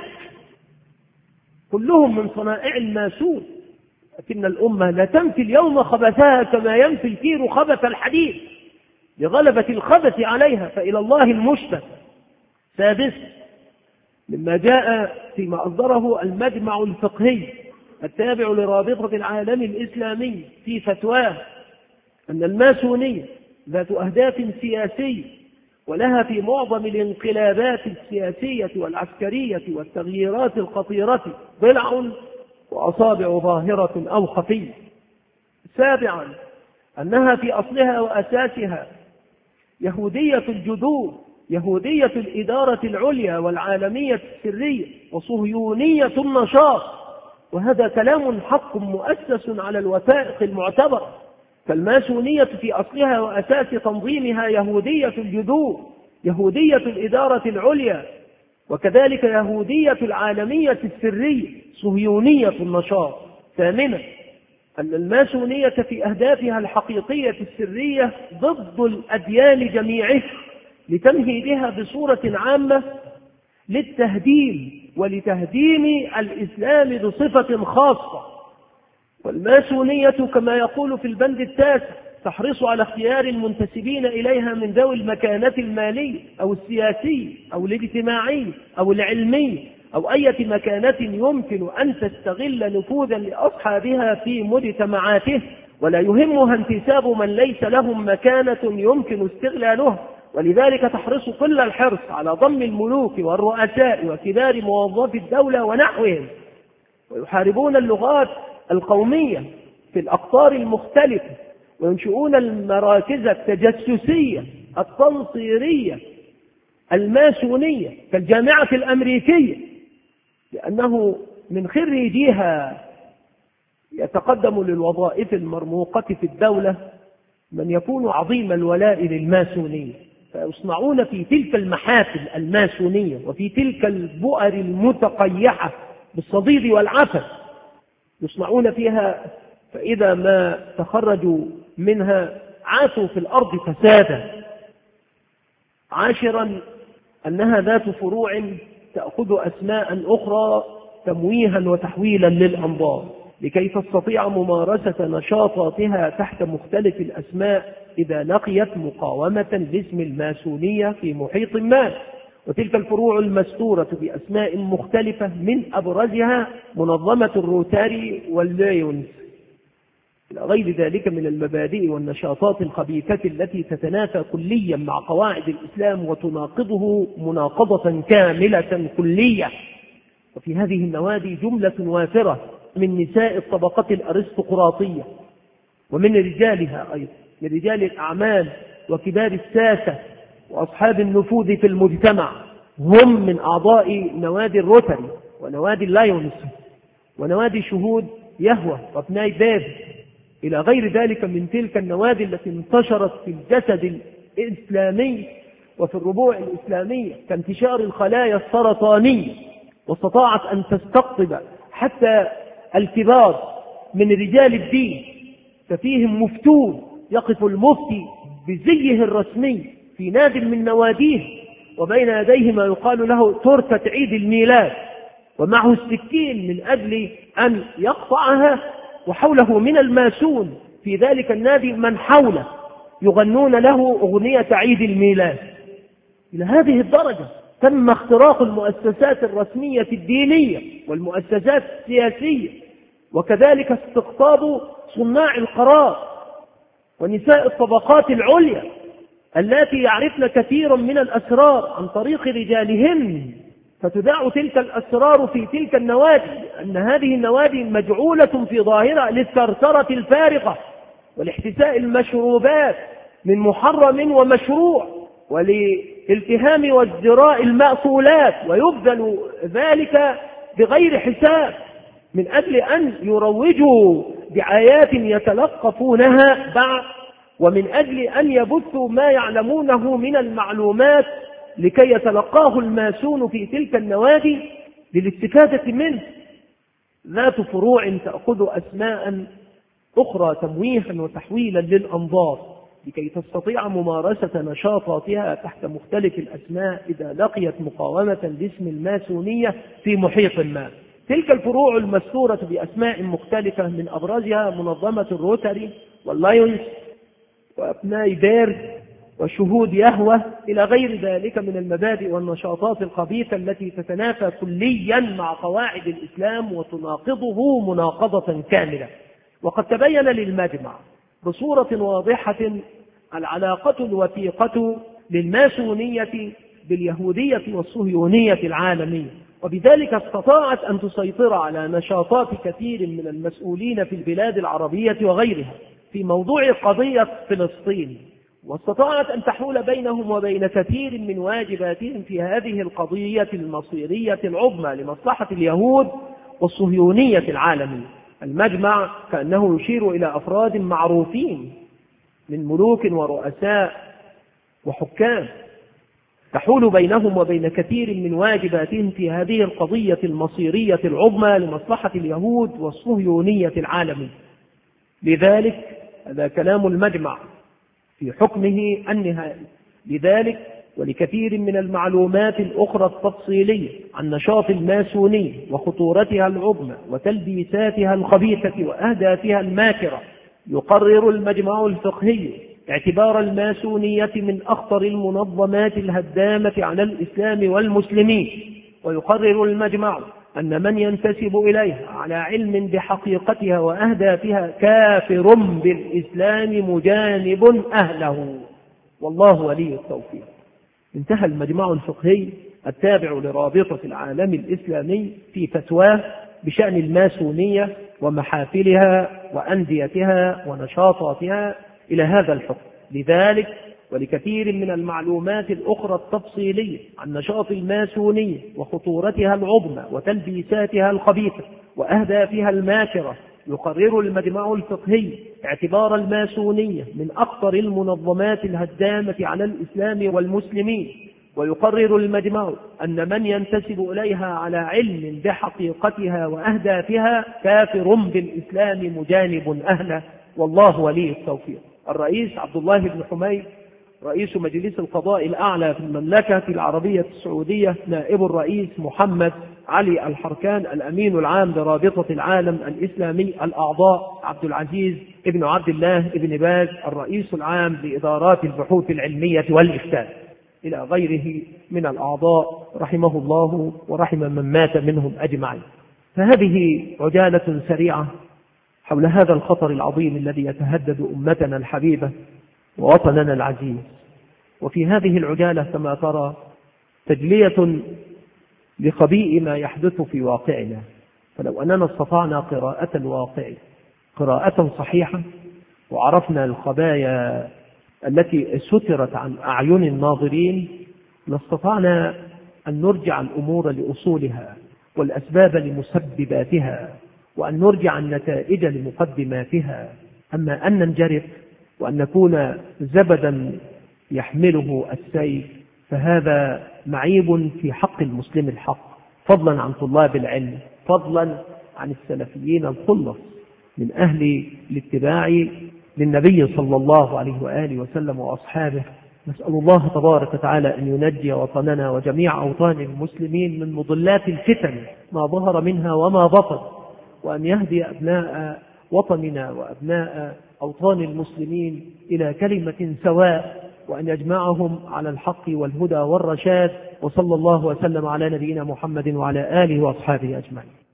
كلهم من صنائع الماسون. لكن الأمة لا تنفي اليوم خبثها كما ينفي الكير خبث الحديد لغلبة الخبث عليها، فإلى الله المشتكى. سادس، مما جاء فيما أصدره المجمع الفقهي التابع لرابطة العالم الإسلامي في فتواه أن الماسونية ذات أهداف سياسية، ولها في معظم الانقلابات السياسية والعسكرية والتغييرات الخطيرة ضلع وأصابع ظاهرة أو خفية. سابعا، أنها في أصلها وأساسها يهودية الجذور، يهودية الإدارة العليا والعالمية السرية، وصهيونية النشاط. وهذا كلام حق مؤسس على الوثائق المعتبرة. فالماسونية في أصلها وأساس تنظيمها يهودية الجذور، يهودية الإدارة العليا، وكذلك يهودية العالمية السرية، صهيونية النشاط. ثامنا، أن الماسونية في أهدافها الحقيقية السرية ضد الأديان جميعها لتمهيدها بصورة عامة للتهديم ولتهديم الإسلام بصفة خاصة. والماسونية كما يقول في البند التاسع تحرص على اختيار المنتسبين إليها من ذوي المكانة المالية أو السياسية أو الاجتماعية أو العلمية أو أي مكانة يمكن أن تستغل نفوذا لأصحابها في مجتمعاته، ولا يهمها انتساب من ليس لهم مكانة يمكن استغلالها. ولذلك تحرص كل الحرص على ضم الملوك والرؤساء وكبار موظفي الدولة ونحوهم، ويحاربون اللغات القومية في الأقطار المختلفة، وينشئون المراكز التجسسية التنصيرية الماسونية كالجامعة الأمريكية، لأنه من خريجيها يتقدم للوظائف المرموقة في الدولة من يكون عظيم الولاء للماسونية، فيصنعون في تلك المحافل الماسونية وفي تلك البؤر المتقيحة بالصديد والعفن، يصنعون فيها، فإذا ما تخرجوا منها عاشوا في الأرض فسادا. عاشرا، أنها ذات فروع تأخذ أسماء أخرى تمويها وتحويلا للأنظار لكي تستطيع ممارسة نشاطاتها تحت مختلف الأسماء إذا لقيت مقاومة لاسم الماسونية في محيط ما. وتلك الفروع المستورة بأسماء مختلفة من أبرزها منظمة الروتاري والليونز إلى غير ذلك من المبادئ والنشاطات الخبيثة التي تتنافى كليا مع قواعد الإسلام وتناقضه مناقضة كاملة كلية. وفي هذه النوادي جملة وافرة من نساء الطبقة الأرستقراطية ومن رجالها أيضا، من رجال الأعمال وكبار الساسة وأصحاب النفوذ في المجتمع، هم من أعضاء نوادي الروتري ونوادي اللايونز ونوادي شهود يهوه وابناء باب إلى غير ذلك من تلك النوادي التي انتشرت في الجسد الإسلامي وفي الربوع الإسلامية كانتشار الخلايا السرطانية، واستطاعت أن تستقطب حتى الكبار من رجال الدين، ففيهم مفتون يقف المفتي بزيه الرسمي في ناد من نواديه وبين يديه ما يقال له تورتة عيد الميلاد، ومعه السكين من أجل أن يقطعها، وحوله من الماسون في ذلك النادي من حوله يغنون له أغنية عيد الميلاد. إلى هذه الدرجة تم اختراق المؤسسات الرسمية الدينية والمؤسسات السياسية، وكذلك استقطاب صناع القرار ونساء الطبقات العليا التي يعرفن كثيرا من الأسرار عن طريق رجالهن، فتذاع تلك الأسرار في تلك النوادي، أن هذه النوادي مجعولة في ظاهرة للثرثرة الفارغة والاحتساء المشروبات من محرم ومشروع وللالتهام وازدراء المأكولات، ويبذل ذلك بغير حساب من أجل أن يروجوا دعايات يتلقفونها بعد، ومن أجل أن يبثوا ما يعلمونه من المعلومات لكي يتلقاه الماسون في تلك النوادي للاستفادة منه، ذات فروع تأخذ أسماء أخرى تمويها وتحويلا للأنظار لكي تستطيع ممارسة نشاطاتها تحت مختلف الأسماء إذا لقيت مقاومة لاسم الماسونية في محيط ما. تلك الفروع المستورة بأسماء مختلفة من أبرزها منظمة الروتري واللايونز وأبناء بيرد وشهود يهوه إلى غير ذلك من المبادئ والنشاطات الخبيثة التي تتنافى كليا مع قواعد الإسلام وتناقضه مناقضة كاملة. وقد تبين للمجمع بصورة واضحة العلاقة الوثيقة للماسونية باليهودية والصهيونية العالمية، وبذلك استطاعت أن تسيطر على نشاطات كثير من المسؤولين في البلاد العربية وغيرها في موضوع قضية فلسطين، واستطاعت أن تحول بينهم وبين كثير من واجباتهم في هذه القضية المصيرية العظمى لمصلحة اليهود والصهيونية العالمية. المجمع كأنه يشير إلى أفراد معروفين من ملوك ورؤساء وحكام تحول بينهم وبين كثير من واجباتهم في هذه القضية المصيرية العظمى لمصلحة اليهود والصهيونية العالمية. لذلك هذا كلام المجمع في حكمه النهائي. لذلك ولكثير من المعلومات الأخرى التفصيلية عن نشاط الماسونية وخطورتها العظمى وتلبيساتها الخبيثة وأهدافها الماكرة، يقرر المجمع الفقهي اعتبار الماسونية من أخطر المنظمات الهدامة على الإسلام والمسلمين، ويقرر المجمع أن من ينتسب إليها على علم بحقيقتها وأهدافها كافر بالإسلام مجانب أهله، والله ولي التوفيق. انتهى المجمع الفقهي التابع لرابطة العالم الإسلامي في فتواه بشأن الماسونية ومحافلها وأنديتها ونشاطاتها إلى هذا الحكم. لذلك ولكثير من المعلومات الأخرى التفصيلية عن نشاط الماسونية وخطورتها العظمى وتلبيساتها الخبيثة وأهدافها الماكرة، يقرر المجمع الفقهي اعتبار الماسونية من أخطر المنظمات الهدامة على الإسلام والمسلمين، ويقرر المجمع أن من ينتسب إليها على علم بحقيقتها وأهدافها كافر بالإسلام مجانب أهله، والله ولي التوفيق. الرئيس عبد الله بن حميد رئيس مجلس القضاء الأعلى في المملكة العربية السعودية، نائب الرئيس محمد علي الحركان الأمين العام لرابطة العالم الإسلامي، الأعضاء عبد العزيز ابن عبد الله ابن باز الرئيس العام لإدارات البحوث العلمية والإفتاء، إلى غيره من الأعضاء رحمه الله ورحم من مات منهم أجمعين. فهذه عجالة سريعة حول هذا الخطر العظيم الذي يتهدد أمتنا الحبيبة ووطننا العزيز. وفي هذه العجالة كما ترى تجلية لخبيء ما يحدث في واقعنا، فلو أننا استطعنا قراءة الواقع قراءة صحيحة وعرفنا الخبايا التي سترت عن أعين الناظرين، لاستطعنا أن نرجع الأمور لأصولها والأسباب لمسبباتها، وأن نرجع النتائج لمقدماتها. أما أن ننجرف وأن نكون زبدا يحمله السيف فهذا معيب في حق المسلم الحق، فضلا عن طلاب العلم، فضلا عن السلفيين الخلص من أهل الاتباع للنبي صلى الله عليه وآله وسلم وأصحابه. نسأل الله تبارك وتعالى أن ينجي وطننا وجميع أوطان المسلمين من مضلات الفتن ما ظهر منها وما بطن، وأن يهدي أبناء وطننا وأبناء أوطان المسلمين إلى كلمة سواء، وأن يجمعهم على الحق والهدى والرشاد. وصلى الله وسلم على نبينا محمد وعلى آله وأصحابه أجمعين.